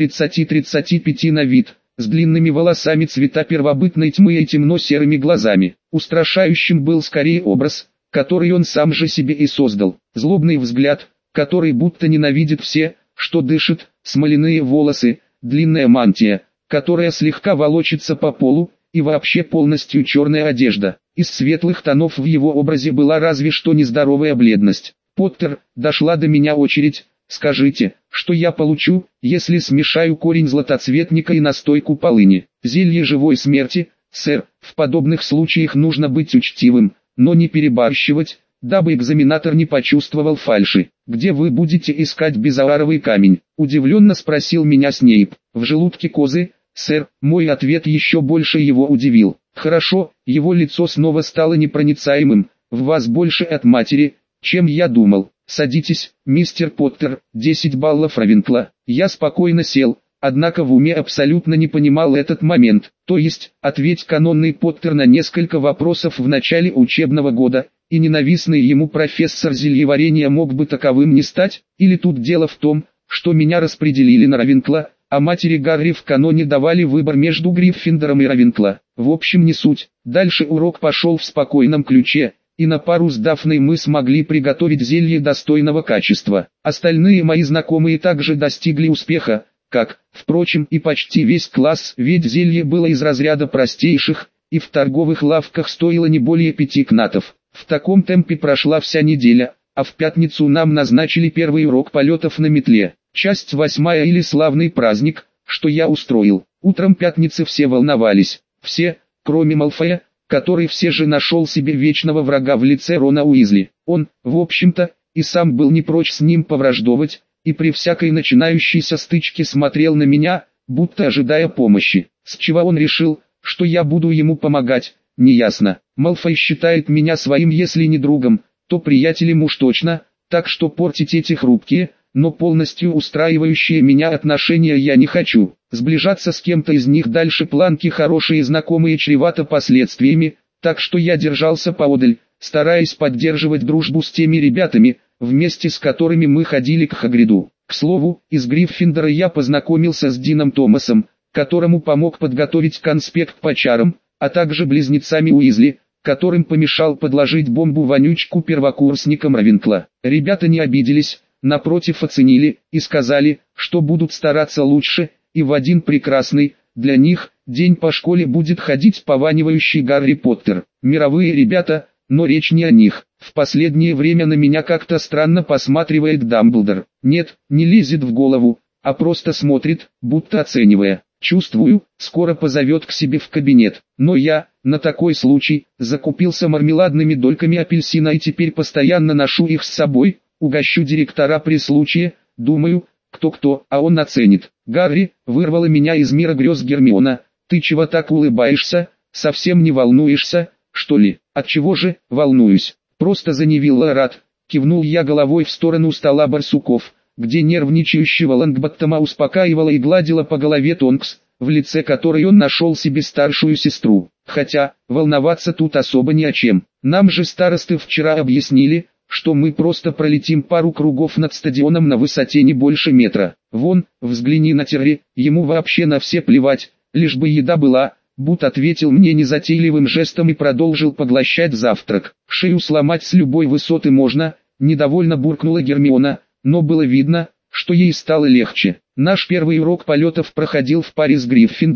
30-35 на вид, с длинными волосами цвета первобытной тьмы и темно-серыми глазами. Устрашающим был скорее образ, который он сам же себе и создал. Злобный взгляд, который будто ненавидит все, что дышит, смоляные волосы, длинная мантия, которая слегка волочится по полу, и вообще полностью черная одежда. Из светлых тонов в его образе была разве что нездоровая бледность. «Поттер, дошла до меня очередь. Скажите, что я получу, если смешаю корень златоцветника и настойку полыни?» «Зелье живой смерти, сэр. В подобных случаях нужно быть учтивым, но не перебарщивать, дабы экзаменатор не почувствовал фальши. Где вы будете искать безаларовый камень?» Удивленно спросил меня Снейп. «В желудке козы, сэр». Мой ответ еще больше его удивил. «Хорошо». Его лицо снова стало непроницаемым. «В вас больше от матери, чем я думал. Садитесь, мистер Поттер». 10 баллов Равенкла. Я спокойно сел, однако в уме абсолютно не понимал этот момент. То есть, ответь канонный Поттер на несколько вопросов в начале учебного года, и ненавистный ему профессор зельеварения мог бы таковым не стать? Или тут дело в том, что меня распределили на Равенкла, а матери Гарри в каноне давали выбор между Гриффиндором и Равенкла? В общем, не суть. Дальше урок пошел в спокойном ключе, и на пару с Дафной мы смогли приготовить зелье достойного качества. Остальные мои знакомые также достигли успеха, как, впрочем, и почти весь класс, ведь зелье было из разряда простейших, и в торговых лавках стоило не более 5 кнатов. В таком темпе прошла вся неделя, а в пятницу нам назначили первый урок полетов на метле. Часть 8 или славный праздник, что я устроил. Утром пятницы все волновались. Все, кроме Малфоя, который все же нашел себе вечного врага в лице Рона Уизли. Он, в общем-то, и сам был не прочь с ним повраждовать, и при всякой начинающейся стычке смотрел на меня, будто ожидая помощи. С чего он решил, что я буду ему помогать, неясно. Малфой считает меня своим, если не другом, то приятелем уж точно, так что портить эти хрупкие, но полностью устраивающие меня отношения я не хочу. Сближаться с кем-то из них дальше планки хорошие знакомые чревато последствиями, так что я держался поодаль, стараясь поддерживать дружбу с теми ребятами, вместе с которыми мы ходили к Хагриду. К слову, из Гриффиндора я познакомился с Дином Томасом, которому помог подготовить конспект по чарам, а также близнецами Уизли, которым помешал подложить бомбу-вонючку первокурсникам Равенкла. Ребята не обиделись, напротив оценили и сказали, что будут стараться лучше, и в один прекрасный, для них, день по школе будет ходить пованивающий Гарри Поттер. Мировые ребята, но речь не о них. В последнее время на меня как-то странно посматривает Дамблдор. Нет, не лезет в голову, а просто смотрит, будто оценивая. Чувствую, скоро позовет к себе в кабинет. Но я, на такой случай, закупился мармеладными дольками апельсина и теперь постоянно ношу их с собой, угощу директора при случае, думаю, кто-кто, а он оценит. «Гарри», вырвала меня из мира грез Гермиона, «ты чего так улыбаешься, совсем не волнуешься, что ли?» «Отчего же, волнуюсь, просто за Невилла рад», кивнул я головой в сторону стола барсуков, где нервничающего Лонгботтома успокаивала и гладила по голове Тонкс, в лице которой он нашел себе старшую сестру. Хотя, волноваться тут особо не о чем. Нам же старосты вчера объяснили, что мы просто пролетим пару кругов над стадионом на высоте не больше метра. Вон, взгляни на Терри, ему вообще на все плевать, лишь бы еда была. Бут ответил мне незатейливым жестом и продолжил поглощать завтрак. Шею сломать с любой высоты можно, недовольно буркнула Гермиона, но было видно, что ей стало легче. Наш первый урок полетов проходил в паре с Гриффиндором,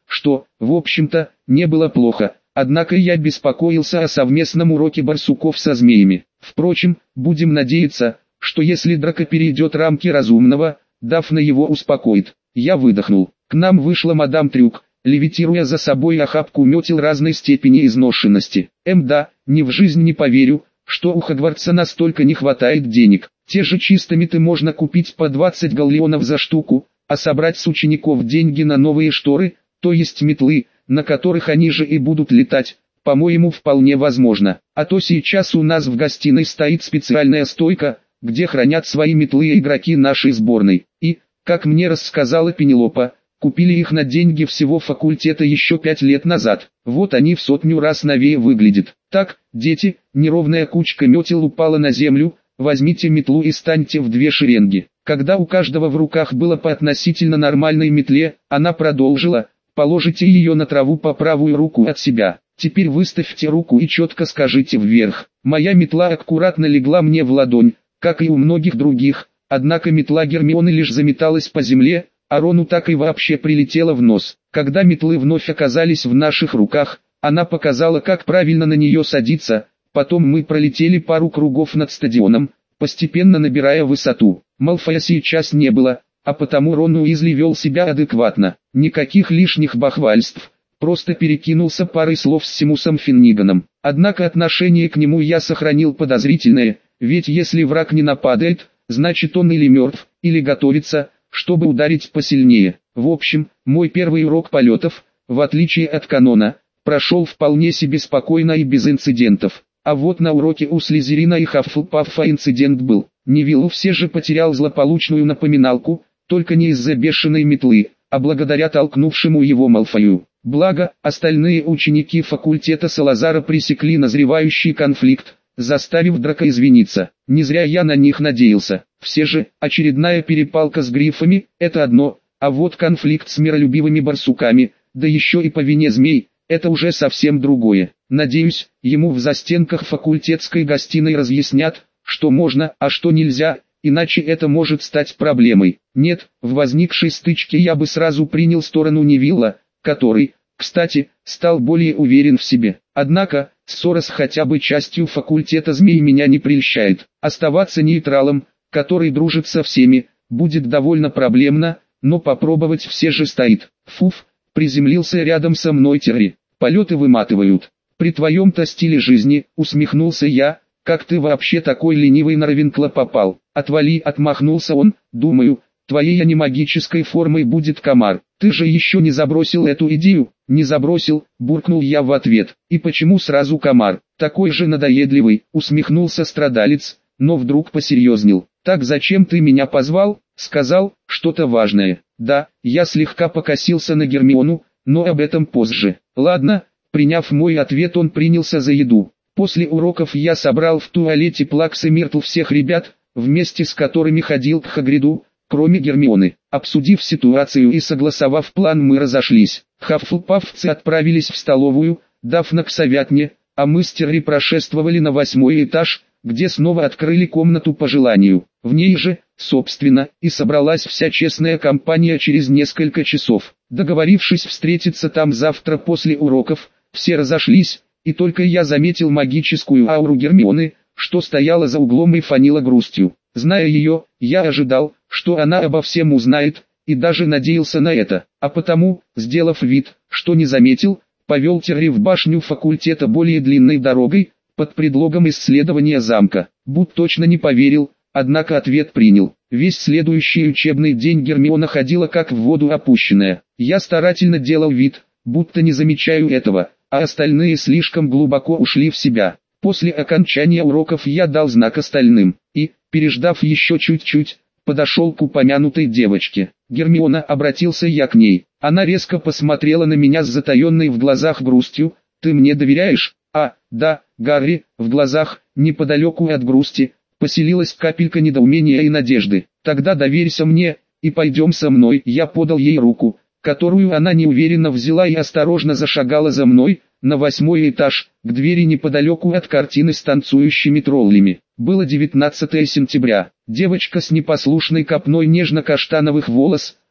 что, в общем-то, не было плохо. Однако я беспокоился о совместном уроке барсуков со змеями. Впрочем, будем надеяться, что если драка перейдет рамки разумного, Дафна его успокоит. Я выдохнул. К нам вышла мадам Трюк, левитируя за собой охапку метел разной степени изношенности. Да, ни в жизнь не поверю, что у Хогвартса настолько не хватает денег. Те же чистометы можно купить по 20 галлеонов за штуку, а собрать с учеников деньги на новые шторы, то есть метлы, на которых они же и будут летать, по-моему, вполне возможно. А то сейчас у нас в гостиной стоит специальная стойка, где хранят свои метлы игроки нашей сборной. И, как мне рассказала Пенелопа, купили их на деньги всего факультета еще 5 лет назад. Вот они в 100 раз новее выглядят. Так, дети, неровная кучка метел упала на землю, возьмите метлу и станьте в 2 шеренги. Когда у каждого в руках было по относительно нормальной метле, она продолжила: положите ее на траву по правую руку от себя. Теперь выставьте руку и четко скажите вверх. Моя метла аккуратно легла мне в ладонь, как и у многих других, однако метла Гермионы лишь заметалась по земле, а Рону так и вообще прилетела в нос. Когда метлы вновь оказались в наших руках, она показала, как правильно на нее садиться, потом мы пролетели пару кругов над стадионом, постепенно набирая высоту. Малфоя сейчас не было, а потому Рон Уизли вел себя адекватно. Никаких лишних бахвальств, просто перекинулся парой слов с Симусом Финниганом. Однако отношение к нему я сохранил подозрительное, ведь если враг не нападает, значит он или мертв, или готовится, чтобы ударить посильнее. В общем, мой первый урок полетов, в отличие от канона, прошел вполне себе спокойно и без инцидентов. А вот на уроке у Слизерина и Хаффлпаффа инцидент был. Невилл все же потерял злополучную напоминалку, только не из-за бешеной метлы, а благодаря толкнувшему его Малфою. Благо, остальные ученики факультета Салазара пресекли назревающий конфликт, заставив Драко извиниться. Не зря я на них надеялся. Все же, очередная перепалка с грифами – это одно, а вот конфликт с миролюбивыми барсуками, да еще и по вине змей – это уже совсем другое. Надеюсь, ему в застенках факультетской гостиной разъяснят, что можно, а что нельзя, иначе это может стать проблемой. Нет, в возникшей стычке я бы сразу принял сторону Невилла, который, кстати, стал более уверен в себе. Однако, ссора с хотя бы частью факультета змей меня не прельщает. Оставаться нейтралом, который дружит со всеми, будет довольно проблемно, но попробовать все же стоит. Фуф, приземлился рядом со мной Терри. Полеты выматывают. При твоем-то стиле жизни, усмехнулся я, как ты вообще такой ленивый на Равенкло попал? Отвали, отмахнулся он, думаю, твоей анимагической формой будет комар. Ты же еще не забросил эту идею? Не забросил, буркнул я в ответ. И почему сразу комар? Такой же надоедливый, усмехнулся страдалец, но вдруг посерьезнел. Так зачем ты меня позвал? Сказал, что-то важное. Да, я слегка покосился на Гермиону, но об этом позже. Ладно, приняв мой ответ, он принялся за еду. После уроков я собрал в туалете Плакс и Миртл всех ребят, вместе с которыми ходил к Хагриду, кроме Гермионы. Обсудив ситуацию и согласовав план, мы разошлись. Хаффлпаффцы отправились в столовую, Дафна к Совятне, а мы с Терри прошествовали на 8-й этаж, где снова открыли комнату по желанию. В ней же, собственно, и собралась вся честная компания через несколько часов. Договорившись встретиться там завтра после уроков, все разошлись, и только я заметил магическую ауру Гермионы, что стояла за углом и фанила грустью. Зная ее, я ожидал, что она обо всем узнает, и даже надеялся на это, а потому, сделав вид, что не заметил, повел Терри в башню факультета более длинной дорогой, под предлогом исследования замка. Буд точно не поверил, однако ответ принял. Весь следующий учебный день Гермиона ходила как в воду опущенная. Я старательно делал вид, будто не замечаю этого, а остальные слишком глубоко ушли в себя. После окончания уроков я дал знак остальным, и, переждав еще чуть-чуть, подошел к упомянутой девочке. Гермиона, обратился я к ней. Она резко посмотрела на меня с затаенной в глазах грустью. «Ты мне доверяешь?» «А, да, Гарри», в глазах, неподалеку от грусти, поселилась капелька недоумения и надежды. «Тогда доверься мне, и пойдем со мной». Я подал ей руку, которую она неуверенно взяла и осторожно зашагала за мной, на 8-й этаж, к двери неподалеку от картины с танцующими троллями. Было 19 сентября. Девочка с непослушной копной нежно-каштановых волос,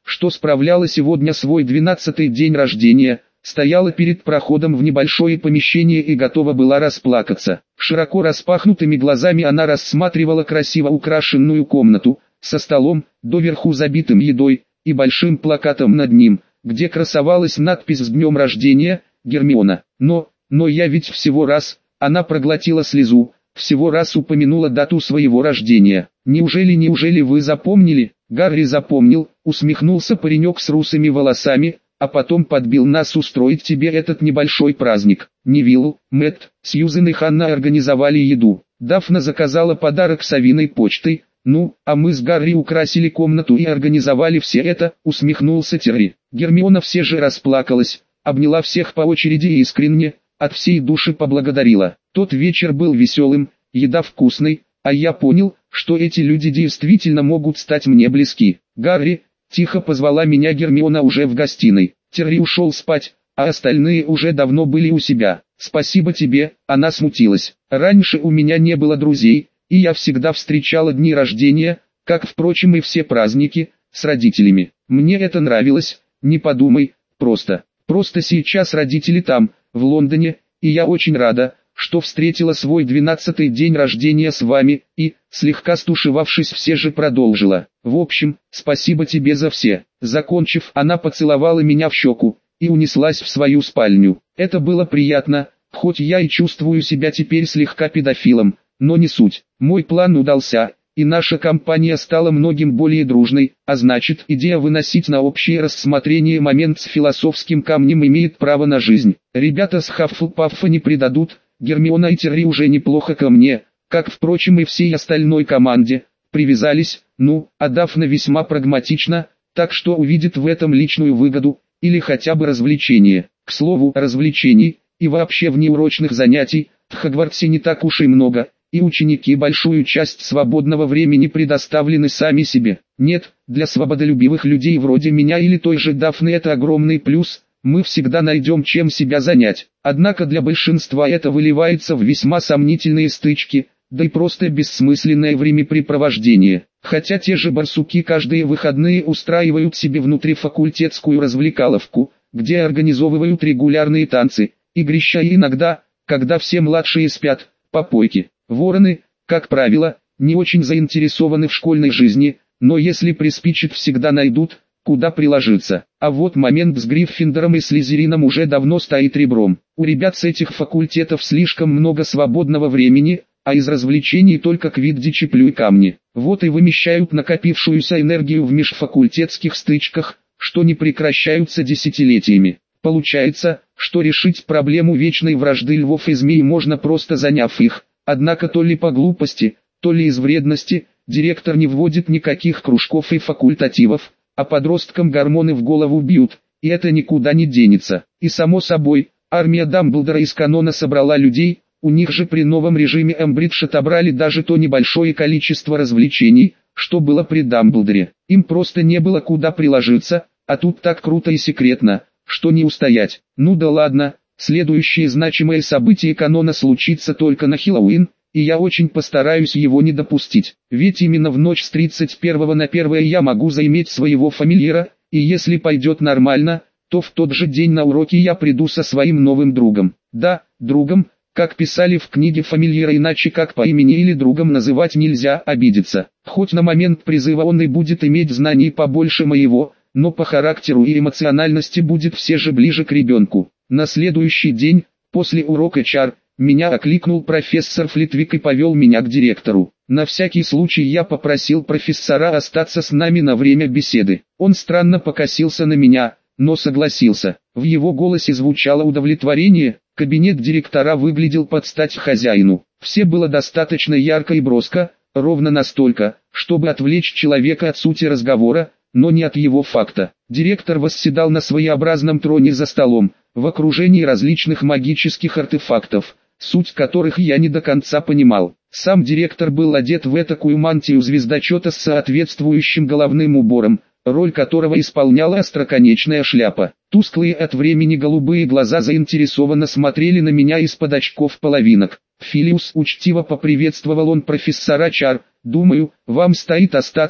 что справляла сегодня свой 12-й день рождения, стояла перед проходом в небольшое помещение и готова была расплакаться. Широко распахнутыми глазами она рассматривала красиво украшенную комнату, со столом, доверху забитым едой, и большим плакатом над ним, где красовалась надпись «С днем рождения, Гермиона». Но я ведь всего раз, она проглотила слезу, всего раз упомянула дату своего рождения. Неужели вы запомнили? Гарри запомнил, усмехнулся паренек с русыми волосами, а потом подбил нас устроить тебе этот небольшой праздник. Невилл, Мэтт, Сьюзен и Ханна организовали еду. Дафна заказала подарок совиной почтой. Ну, а мы с Гарри украсили комнату и организовали все это, усмехнулся Терри. Гермиона все же расплакалась, обняла всех по очереди и искренне, от всей души поблагодарила. Тот вечер был веселым, еда вкусной, а я понял, что эти люди действительно могут стать мне близки. Гарри, тихо позвала меня Гермиона уже в гостиной. Терри ушел спать, а остальные уже давно были у себя. Спасибо тебе, она смутилась. Раньше у меня не было друзей, и я всегда встречала дни рождения, как впрочем и все праздники, с родителями. Мне это нравилось, не подумай, просто сейчас родители там, в Лондоне, и я очень рада, что встретила свой 12-й день рождения с вами, и, слегка стушевавшись, все же продолжила. В общем, спасибо тебе за все. Закончив, она поцеловала меня в щеку, и унеслась в свою спальню. Это было приятно, хоть я и чувствую себя теперь слегка педофилом, но не суть. Мой план удался, и наша компания стала многим более дружной, а значит, идея выносить на общее рассмотрение момент с философским камнем имеет право на жизнь. Ребята с Хаффлпаффа не предадут, Гермиона и Терри уже неплохо ко мне, как впрочем и всей остальной команде, привязались, а Дафна весьма прагматична, так что увидит в этом личную выгоду, или хотя бы развлечение. К слову, развлечений, и вообще внеурочных занятий, в Хогвартсе не так уж и много, и ученики большую часть свободного времени предоставлены сами себе. Нет, для свободолюбивых людей вроде меня или той же Дафны это огромный плюс, мы всегда найдем чем себя занять. Однако для большинства это выливается в весьма сомнительные стычки, да и просто бессмысленное времяпрепровождение. Хотя те же барсуки каждые выходные устраивают себе внутрифакультетскую развлекаловку, где организовывают регулярные танцы, игрища и иногда, когда все младшие спят, попойки. Вороны, как правило, не очень заинтересованы в школьной жизни, но если приспичит, всегда найдут, куда приложиться. А вот момент с Гриффиндором и Слизерином уже давно стоит ребром. У ребят с этих факультетов слишком много свободного времени, а из развлечений только квиддич и плюй камни. Вот и вымещают накопившуюся энергию в межфакультетских стычках, что не прекращаются десятилетиями. Получается, что решить проблему вечной вражды львов и змей можно просто заняв их. Однако то ли по глупости, то ли из вредности, директор не вводит никаких кружков и факультативов, а подросткам гормоны в голову бьют, и это никуда не денется. И само собой, армия Дамблдора из канона собрала людей, у них же при новом режиме Эмбридж отобрали даже то небольшое количество развлечений, что было при Дамблдоре. Им просто не было куда приложиться, а тут так круто и секретно, что не устоять. Ну да ладно. Следующее значимое событие канона случится только на Хэллоуин, и я очень постараюсь его не допустить. Ведь именно в ночь с 31 на 1 я могу заиметь своего фамильяра, и если пойдет нормально, то в тот же день на уроке я приду со своим новым другом. Да, другом, как писали в книге фамильяра, иначе как по имени или другом называть нельзя, обидеться. Хоть на момент призыва он и будет иметь знаний побольше моего, но по характеру и эмоциональности будет все же ближе к ребенку. На следующий день, после урока чар, меня окликнул профессор Флитвик и повел меня к директору. На всякий случай я попросил профессора остаться с нами на время беседы. Он странно покосился на меня, но согласился. В его голосе звучало удовлетворение, кабинет директора выглядел под стать хозяину. Все было достаточно ярко и броско, ровно настолько, чтобы отвлечь человека от сути разговора, но не от его факта. Директор восседал на своеобразном троне за столом, в окружении различных магических артефактов, суть которых я не до конца понимал. Сам директор был одет в этакую мантию звездочета с соответствующим головным убором, роль которого исполняла остроконечная шляпа. Тусклые от времени голубые глаза заинтересованно смотрели на меня из-под очков-половинок. «Филиус», учтиво поприветствовал он профессора Чар, «думаю, вам стоит остаться,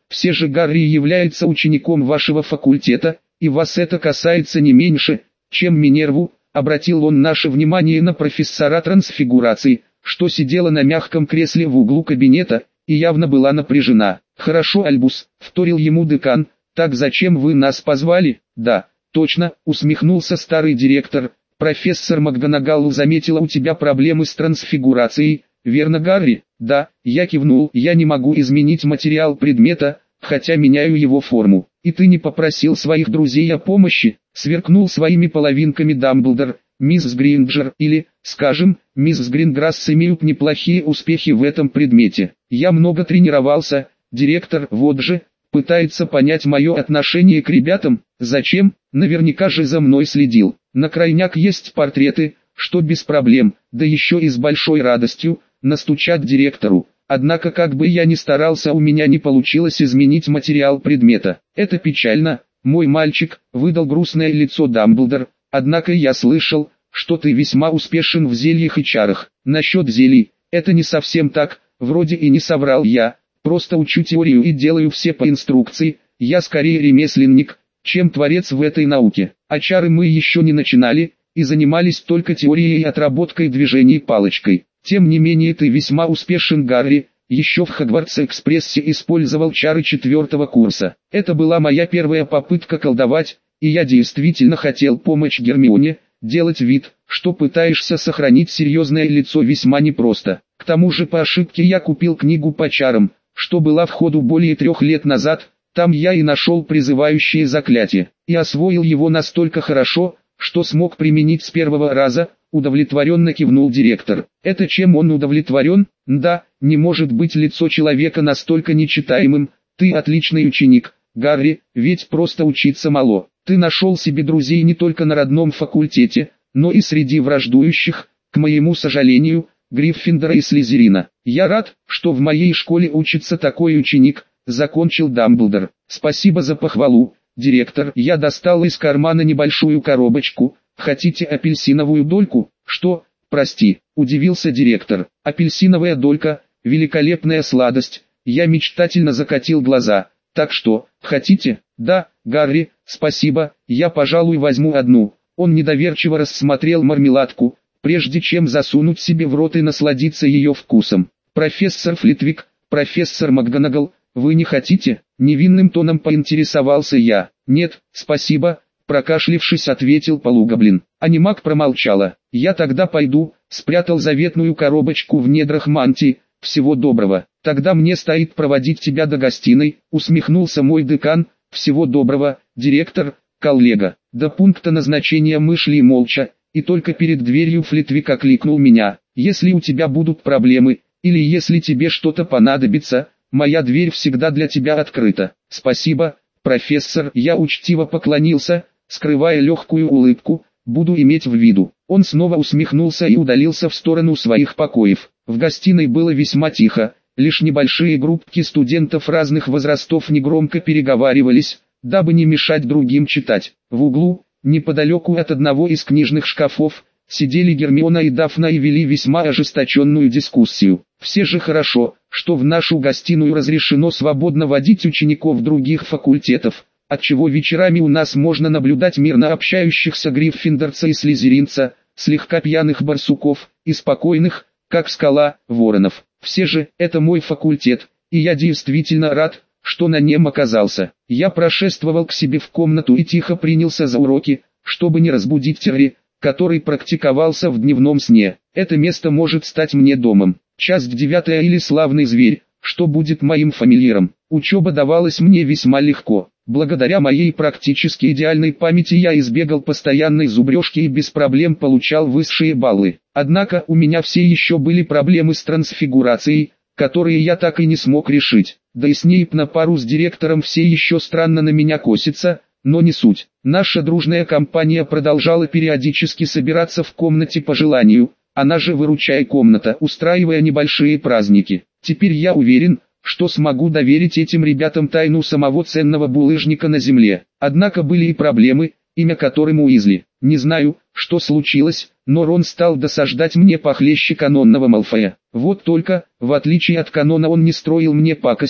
Все же Гарри является учеником вашего факультета, и вас это касается не меньше, чем Минерву. Обратил он наше внимание на профессора трансфигурации, что сидела на мягком кресле в углу кабинета, и явно была напряжена. «Хорошо, Альбус», — вторил ему декан, — «так зачем вы нас позвали?» «Да, точно», — усмехнулся старый директор. «Профессор МакГонагал заметила у тебя проблемы с трансфигурацией, верно, Гарри?» «Да», — я кивнул, — «я не могу изменить материал предмета, хотя меняю его форму. И ты не попросил своих друзей о помощи?» — сверкнул своими половинками Дамблдор. «Мисс Гринджер или, скажем, мисс Гринграсс имеют неплохие успехи в этом предмете. Я много тренировался, директор, вот же, пытается понять мое отношение к ребятам. Зачем? Наверняка же за мной следил. На крайняк есть портреты, что без проблем, да еще и с большой радостью, настучать директору. Однако как бы я ни старался, у меня не получилось изменить материал предмета. Это печально, мой мальчик», — выдал грустное лицо Дамблдор. «Однако я слышал, что ты весьма успешен в зельях и чарах. Насчет зелий, это не совсем так, вроде и не соврал я, просто учу теорию и делаю все по инструкции, я скорее ремесленник, чем творец в этой науке. А чары мы еще не начинали, и занимались только теорией и отработкой движений палочкой. Тем не менее ты весьма успешен, Гарри, еще в Хогвартс-экспрессе использовал чары 4-го курса. Это была моя первая попытка колдовать, и я действительно хотел помочь Гермионе. Делать вид, что пытаешься сохранить серьезное лицо, весьма непросто. К тому же по ошибке я купил книгу по чарам, что была в ходу более 3 лет назад. Там я и нашел призывающее заклятие, и освоил его настолько хорошо, что смог применить с первого раза. Удовлетворенно кивнул директор. «Это чем он удовлетворен?» «Да, не может быть лицо человека настолько нечитаемым. Ты отличный ученик, Гарри, ведь просто учиться мало. Ты нашел себе друзей не только на родном факультете, но и среди враждующих, к моему сожалению, Гриффиндора и Слизерина. Я рад, что в моей школе учится такой ученик», — закончил Дамблдор. «Спасибо за похвалу, директор». Я достал из кармана небольшую коробочку. «Хотите апельсиновую дольку?» «Что? Прости», — удивился директор. «Апельсиновая долька, великолепная сладость». Я мечтательно закатил глаза. «Так что, хотите?» «Да, Гарри, спасибо, я, пожалуй, возьму одну». Он недоверчиво рассмотрел мармеладку, прежде чем засунуть себе в рот и насладиться ее вкусом. «Профессор Флитвик, профессор МакГонагал, вы не хотите?» Невинным тоном поинтересовался я. «Нет, спасибо», — прокашлившись, ответил полугоблин. Анимак промолчала. «Я тогда пойду», — спрятал заветную коробочку в недрах мантии. «Всего доброго. Тогда мне стоит проводить тебя до гостиной», — усмехнулся мой декан. «Всего доброго, директор, коллега». До пункта назначения мы шли молча, и только перед дверью Флитвик окликнул меня. «Если у тебя будут проблемы, или если тебе что-то понадобится, моя дверь всегда для тебя открыта». «Спасибо, профессор», — я учтиво поклонился, скрывая легкую улыбку. «Буду иметь в виду». Он снова усмехнулся и удалился в сторону своих покоев. В гостиной было весьма тихо, лишь небольшие группки студентов разных возрастов негромко переговаривались, дабы не мешать другим читать. В углу, неподалеку от одного из книжных шкафов, сидели Гермиона и Дафна и вели весьма ожесточенную дискуссию. Все же хорошо, что в нашу гостиную разрешено свободно водить учеников других факультетов, отчего вечерами у нас можно наблюдать мирно общающихся гриффиндорца и слизеринца, слегка пьяных барсуков и спокойных, как скала, воронов. Все же, это мой факультет, и я действительно рад, что на нем оказался. Я прошествовал к себе в комнату и тихо принялся за уроки, чтобы не разбудить Терри, который практиковался в дневном сне. Это место может стать мне домом. Часть 9 или славный зверь, что будет моим фамильяром. Учеба давалась мне весьма легко. Благодаря моей практически идеальной памяти я избегал постоянной зубрежки и без проблем получал высшие баллы. Однако у меня все еще были проблемы с трансфигурацией, которые я так и не смог решить. Да и Снейп на пару с директором все еще странно на меня косится, но не суть. Наша дружная компания продолжала периодически собираться в комнате по желанию, она же «Выручай комната», устраивая небольшие праздники. Теперь я уверен, что смогу доверить этим ребятам тайну самого ценного булыжника на земле. Однако были и проблемы, имя которым Уизли. Не знаю, что случилось, но Рон стал досаждать мне похлеще канонного Малфоя. Вот только, в отличие от канона, он не строил мне пакости,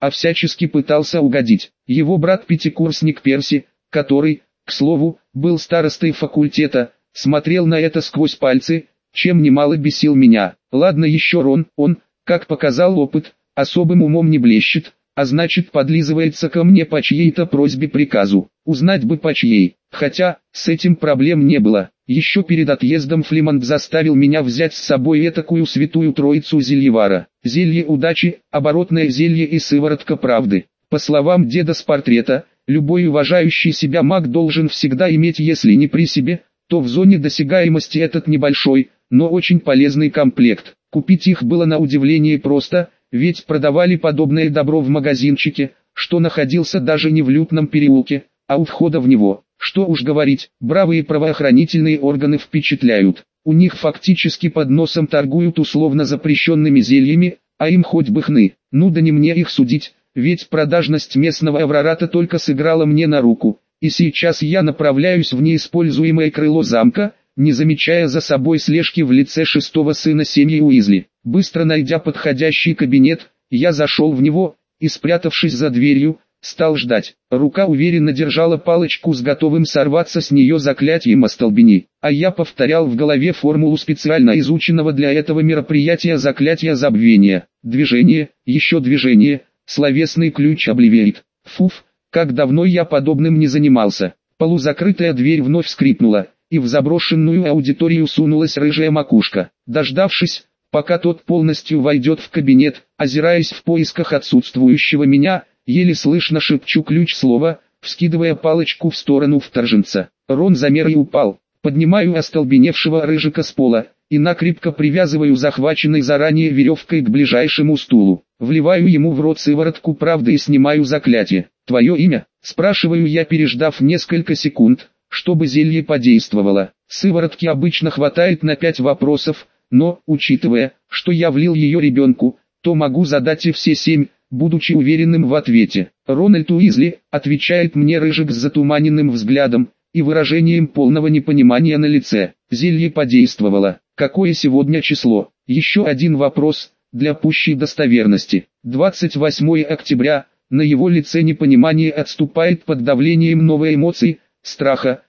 а всячески пытался угодить. Его брат-пятикурсник Перси, который, к слову, был старостой факультета, смотрел на это сквозь пальцы, чем немало бесил меня. Ладно еще Рон, он, как показал опыт, особым умом не блещет, а значит подлизывается ко мне по чьей-то просьбе приказу. Узнать бы по чьей, хотя, с этим проблем не было. Еще перед отъездом Флимонт заставил меня взять с собой этакую святую троицу зельевара. Зелье удачи, оборотное зелье и сыворотка правды. По словам деда с портрета, любой уважающий себя маг должен всегда иметь, если не при себе, то в зоне досягаемости этот небольшой, но очень полезный комплект. Купить их было на удивление просто, ведь продавали подобное добро в магазинчике, что находился даже не в Лютном переулке, а у входа в него. Что уж говорить, бравые правоохранительные органы впечатляют. У них фактически под носом торгуют условно запрещенными зельями, а им хоть бы хны. Ну да не мне их судить, ведь продажность местного Аврората только сыграла мне на руку. И сейчас я направляюсь в неиспользуемое крыло замка, не замечая за собой слежки в лице шестого сына семьи Уизли. Быстро найдя подходящий кабинет, я зашел в него, и спрятавшись за дверью, стал ждать. Рука уверенно держала палочку с готовым сорваться с нее заклятием остолбени, а я повторял в голове формулу специально изученного для этого мероприятия заклятия забвения. Движение, еще движение, словесный ключ обливеет. Фуф, как давно я подобным не занимался. Полузакрытая дверь вновь скрипнула, и в заброшенную аудиторию сунулась рыжая макушка. Дождавшись, пока тот полностью войдет в кабинет, озираясь в поисках отсутствующего меня, еле слышно шепчу ключ слова, вскидывая палочку в сторону вторженца. Рон замер и упал. Поднимаю остолбеневшего рыжика с пола, и накрепко привязываю захваченной заранее веревкой к ближайшему стулу. Вливаю ему в рот сыворотку правды и снимаю заклятие. «Твое имя?» – спрашиваю я, переждав несколько секунд, чтобы зелье подействовало. Сыворотки обычно хватает на 5 вопросов, но, учитывая, что я влил ее ребенку, то могу задать и все 7, будучи уверенным в ответе. «Рональд Уизли», — отвечает мне рыжик с затуманенным взглядом и выражением полного непонимания на лице. Зелье подействовало. Какое сегодня число? Еще один вопрос, для пущей достоверности. 28 октября, на его лице непонимание отступает под давлением новой эмоции, страха,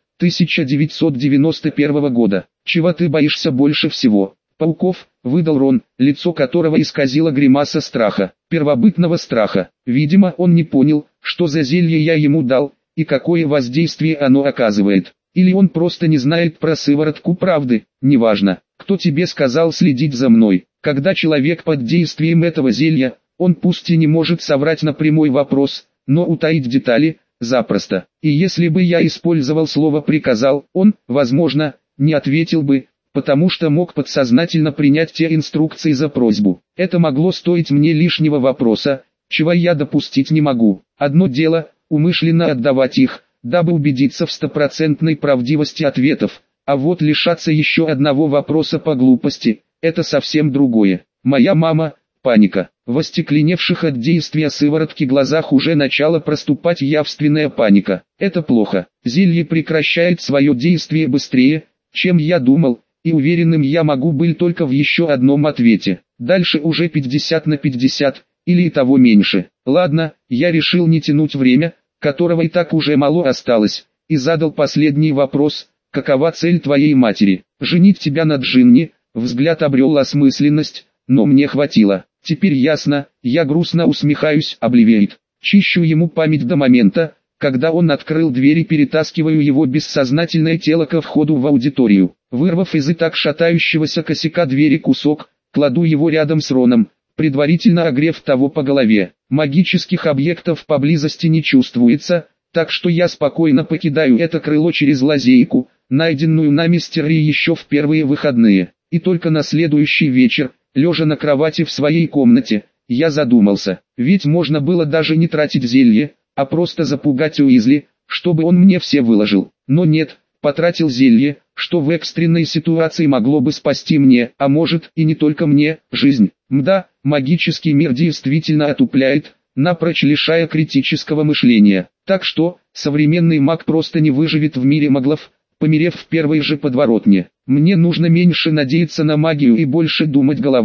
1991 года. «Чего ты боишься больше всего?» «Пауков», — выдал Рон, лицо которого исказило гримаса страха, первобытного страха. Видимо, он не понял, что за зелье я ему дал, и какое воздействие оно оказывает. Или он просто не знает про сыворотку правды, неважно. Кто тебе сказал следить за мной? Когда человек под действием этого зелья, он пусть и не может соврать на прямой вопрос, но утаить детали – запросто. И если бы я использовал слово «приказал», он, возможно, не ответил бы, потому что мог подсознательно принять те инструкции за просьбу. Это могло стоить мне лишнего вопроса, чего я допустить не могу. Одно дело – умышленно отдавать их, дабы убедиться в стопроцентной правдивости ответов, а вот лишаться еще одного вопроса по глупости – это совсем другое. Моя мама – паника. В остекленевших от действия сыворотки глазах уже начала проступать явственная паника. Это плохо. Зелье прекращает свое действие быстрее, чем я думал, и уверенным я могу быть только в еще одном ответе. Дальше уже 50 на 50, или и того меньше. Ладно, я решил не тянуть время, которого и так уже мало осталось, и задал последний вопрос: какова цель твоей матери? Женить тебя на Джинни? Взгляд обрел осмысленность, но мне хватило. Теперь ясно, я грустно усмехаюсь, обливеет. Чищу ему память до момента, когда он открыл дверь, и перетаскиваю его бессознательное тело ко входу в аудиторию. Вырвав из и так шатающегося косяка двери кусок, кладу его рядом с Роном, предварительно огрев того по голове. Магических объектов поблизости не чувствуется, так что я спокойно покидаю это крыло через лазейку, найденную на мистерии еще в первые выходные. И только на следующий вечер, лежа на кровати в своей комнате, я задумался, ведь можно было даже не тратить зелье, а просто запугать Уизли, чтобы он мне все выложил. Но нет, потратил зелье, что в экстренной ситуации могло бы спасти мне, а может и не только мне, жизнь. Мда, магический мир действительно отупляет, напрочь лишая критического мышления. Так что, современный маг просто не выживет в мире маглов, померев в первой же подворотне. Мне нужно меньше надеяться на магию и больше думать головой,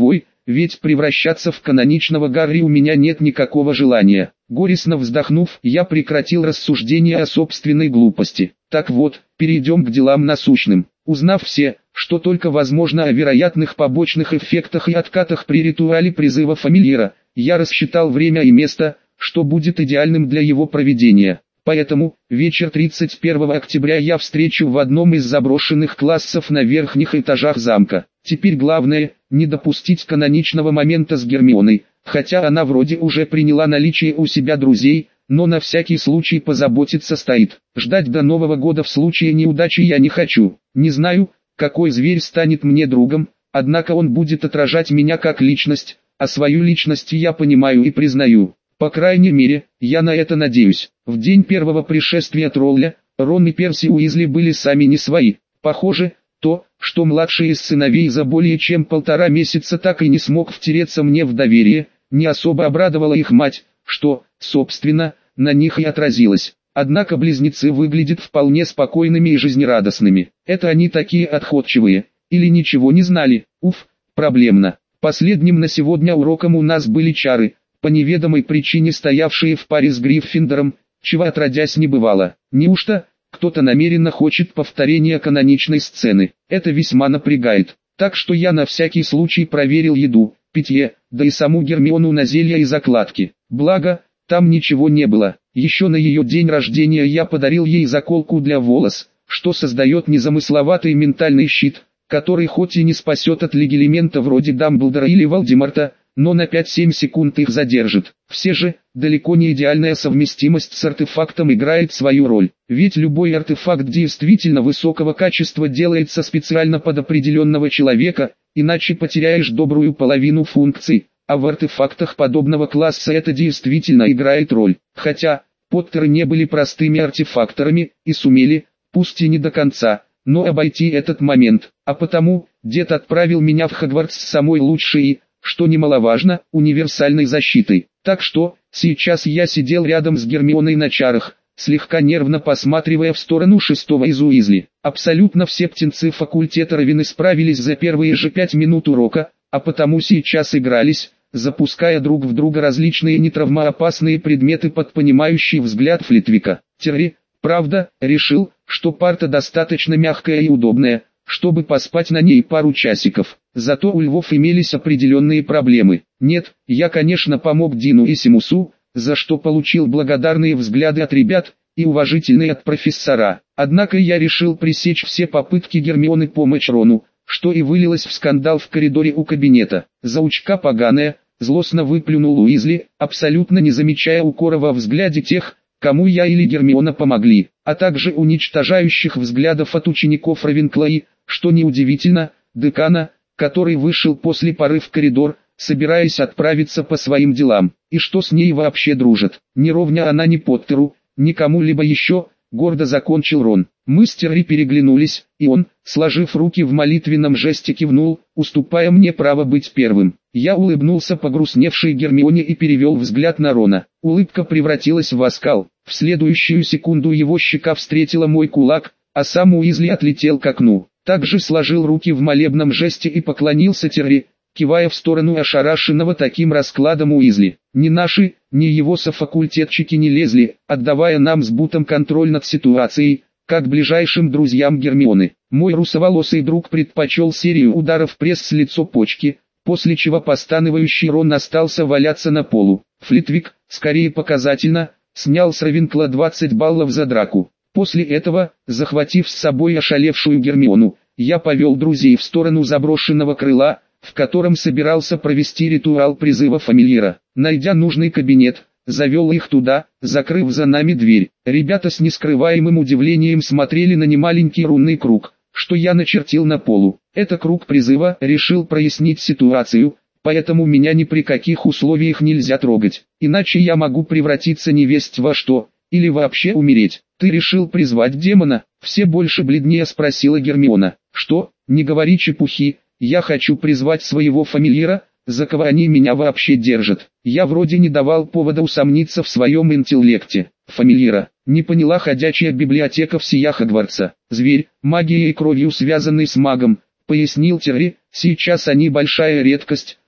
ведь превращаться в каноничного Гарри у меня нет никакого желания. Горестно вздохнув, я прекратил рассуждения о собственной глупости. Так вот, перейдем к делам насущным. Узнав все, что только возможно о вероятных побочных эффектах и откатах при ритуале призыва фамильяра, я рассчитал время и место, что будет идеальным для его проведения. Поэтому, вечер 31 октября я встречу в одном из заброшенных классов на верхних этажах замка. Теперь главное, не допустить каноничного момента с Гермионой, хотя она вроде уже приняла наличие у себя друзей, но на всякий случай позаботиться стоит. Ждать до Нового года в случае неудачи я не хочу. Не знаю, какой зверь станет мне другом, однако он будет отражать меня как личность, а свою личность я понимаю и признаю. По крайней мере, я на это надеюсь. В день первого пришествия тролля, Рон и Перси Уизли были сами не свои. Похоже, то, что младший из сыновей за более чем 1,5 месяца так и не смог втереться мне в доверие, не особо обрадовало их мать, что, собственно, на них и отразилось. Однако близнецы выглядят вполне спокойными и жизнерадостными. Это они такие отходчивые, или ничего не знали? Уф, проблемно. Последним на сегодня уроком у нас были чары, по неведомой причине стоявшие в паре с Гриффиндором, чего отродясь не бывало. Неужто кто-то намеренно хочет повторения каноничной сцены? Это весьма напрягает. Так что я на всякий случай проверил еду, питье, да и саму Гермиону на зелья и закладки. Благо, там ничего не было. Еще на ее день рождения я подарил ей заколку для волос, что создает незамысловатый ментальный щит, который хоть и не спасет от легилимента вроде Дамблдора или Волдеморта, но на 5-7 секунд их задержит. Все же, далеко не идеальная совместимость с артефактом играет свою роль. Ведь любой артефакт действительно высокого качества делается специально под определенного человека, иначе потеряешь добрую половину функций. А в артефактах подобного класса это действительно играет роль. Хотя, Поттеры не были простыми артефакторами и сумели, пусть и не до конца, но обойти этот момент. А потому, дед отправил меня в Хогвартс с самой лучшей и, что немаловажно, универсальной защитой. Так что, сейчас я сидел рядом с Гермионой на чарах, слегка нервно посматривая в сторону 6-го из Уизли. Абсолютно все птенцы факультета Равены справились за первые же 5 минут урока, а потому сейчас игрались, запуская друг в друга различные нетравмоопасные предметы под понимающий взгляд Флитвика. Терри, правда, решил, что парта достаточно мягкая и удобная, чтобы поспать на ней пару часиков. Зато у львов имелись определенные проблемы. Нет, я конечно помог Дину и Симусу, за что получил благодарные взгляды от ребят и уважительные от профессора. Однако я решил пресечь все попытки Гермионы помочь Рону, что и вылилось в скандал в коридоре у кабинета. Заучка поганая, злостно выплюнул Уизли, абсолютно не замечая укора во взгляде тех, кому я или Гермиона помогли, а также уничтожающих взглядов от учеников Равенкло и, что неудивительно, декана, который вышел после поры в коридор, собираясь отправиться по своим делам. И что с ней вообще дружит? Не ровня она ни Поттеру, ни кому-либо еще, гордо закончил Рон. Мы с Терри переглянулись, и он, сложив руки в молитвенном жесте, кивнул, уступая мне право быть первым. Я улыбнулся погрустневшей Гермионе и перевел взгляд на Рона. Улыбка превратилась в оскал. В следующую секунду его щека встретила мой кулак, а сам Уизли отлетел к окну. Также сложил руки в молебном жесте и поклонился Терри, кивая в сторону ошарашенного таким раскладом Уизли. Ни наши, ни его софакультетчики не лезли, отдавая нам с Бутом контроль над ситуацией, как ближайшим друзьям Гермионы. Мой русоволосый друг предпочел серию ударов пресс с лицо почки, после чего постанывающий Рон остался валяться на полу. Флитвик, скорее показательно, снял с Равенкло 20 баллов за драку. После этого, захватив с собой ошалевшую Гермиону, я повел друзей в сторону заброшенного крыла, в котором собирался провести ритуал призыва фамильяра. Найдя нужный кабинет, завел их туда, закрыв за нами дверь. Ребята с нескрываемым удивлением смотрели на немаленький рунный круг, что я начертил на полу. Это круг призыва, решил прояснить ситуацию, поэтому меня ни при каких условиях нельзя трогать, иначе я могу превратиться невесть во что, или вообще умереть. Ты решил призвать демона? Все больше бледнее спросила Гермиона. Что? Не говори чепухи, я хочу призвать своего фамильяра, за кого они меня вообще держат. Я вроде не давал повода усомниться в своем интеллекте. Фамильяра, не поняла ходячая библиотека всея Хогвартса. Зверь, магией и кровью связанный с магом, пояснил Терри, сейчас они большая редкость,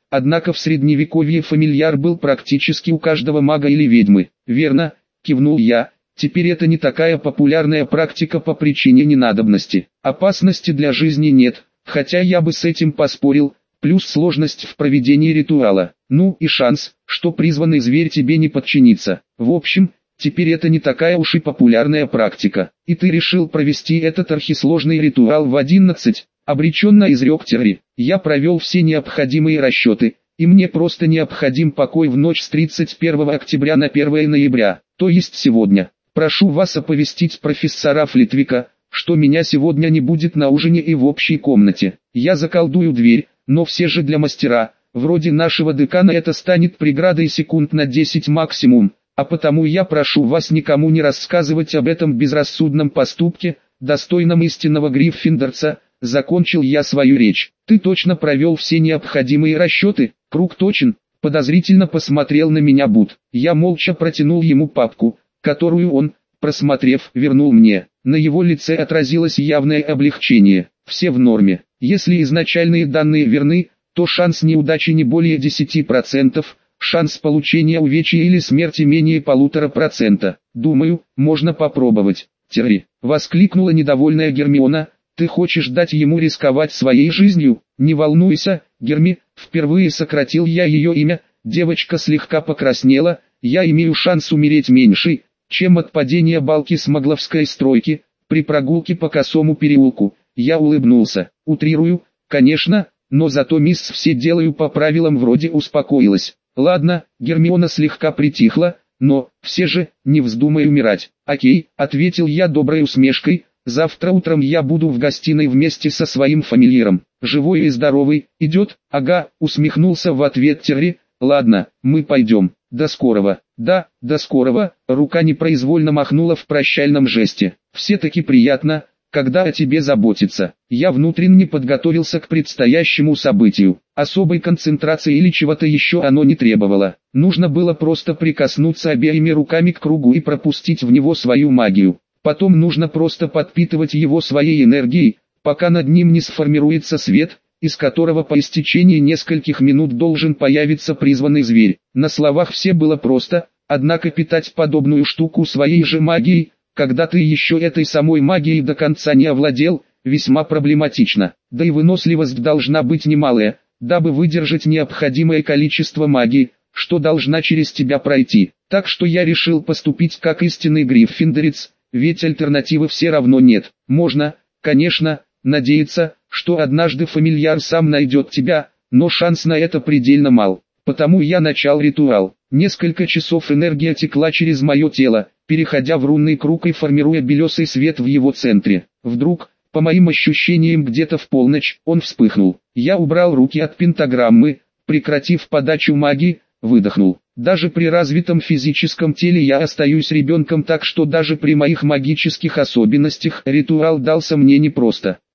однако в средневековье фамильяр был практически у каждого мага или ведьмы. Верно, кивнул я. Теперь это не такая популярная практика по причине ненадобности. Опасности для жизни нет, хотя я бы с этим поспорил, плюс сложность в проведении ритуала. Ну и шанс, что призванный зверь тебе не подчинится. В общем, теперь это не такая уж и популярная практика. И ты решил провести этот архисложный ритуал в 11, обреченно изрек Терри. Я провел все необходимые расчеты, и мне просто необходим покой в ночь с 31 октября на 1 ноября, то есть сегодня. Прошу вас оповестить профессора Флитвика, что меня сегодня не будет на ужине и в общей комнате. Я заколдую дверь, но все же для мастера, вроде нашего декана, это станет преградой секунд на 10 максимум, а потому я прошу вас никому не рассказывать об этом безрассудном поступке, достойном истинного гриффиндорца. Закончил я свою речь. Ты точно провел все необходимые расчеты? Круг точен. Подозрительно посмотрел на меня Бут. Я молча протянул ему папку, которую он, просмотрев, вернул мне. На его лице отразилось явное облегчение. Все в норме. Если изначальные данные верны, то шанс неудачи не более 10%, шанс получения увечья или смерти менее 1,5%. Думаю, можно попробовать. Терри, воскликнула недовольная Гермиона. Ты хочешь дать ему рисковать своей жизнью? Не волнуйся, Герми, впервые сократил я ее имя. Девочка слегка покраснела. Я имею шанс умереть меньший, чем от падения балки с Магловской стройки, при прогулке по косому переулку. Я улыбнулся. Утрирую, конечно, но зато мисс все делаю по правилам вроде успокоилась. Ладно, Гермиона слегка притихла, но, все же, не вздумай умирать. Окей, ответил я доброй усмешкой. Завтра утром я буду в гостиной вместе со своим фамильяром. Живой и здоровый, идет? Ага, усмехнулся в ответ Терри. Ладно, мы пойдем. До скорого. Да, до скорого. Рука непроизвольно махнула в прощальном жесте. Все-таки приятно, когда о тебе заботятся. Я внутренне подготовился к предстоящему событию. Особой концентрации или чего-то еще оно не требовало. Нужно было просто прикоснуться обеими руками к кругу и пропустить в него свою магию. Потом нужно просто подпитывать его своей энергией, пока над ним не сформируется свет, из которого по истечении нескольких минут должен появиться призванный зверь. На словах все было просто, однако питать подобную штуку своей же магией, когда ты еще этой самой магией до конца не овладел, весьма проблематично. Да и выносливость должна быть немалая, дабы выдержать необходимое количество магии, что должна через тебя пройти. Так что я решил поступить как истинный гриффиндорец. Ведь альтернативы все равно нет. Можно, конечно, надеяться, что однажды фамильяр сам найдет тебя, но шанс на это предельно мал. Потому я начал ритуал. Несколько часов энергия текла через мое тело, переходя в рунный круг и формируя белесый свет в его центре. Вдруг, по моим ощущениям где-то в полночь, он вспыхнул. Я убрал руки от пентаграммы, прекратив подачу магии, выдохнул. Даже при развитом физическом теле я остаюсь ребенком, так что даже при моих магических особенностях ритуал дался мне непросто.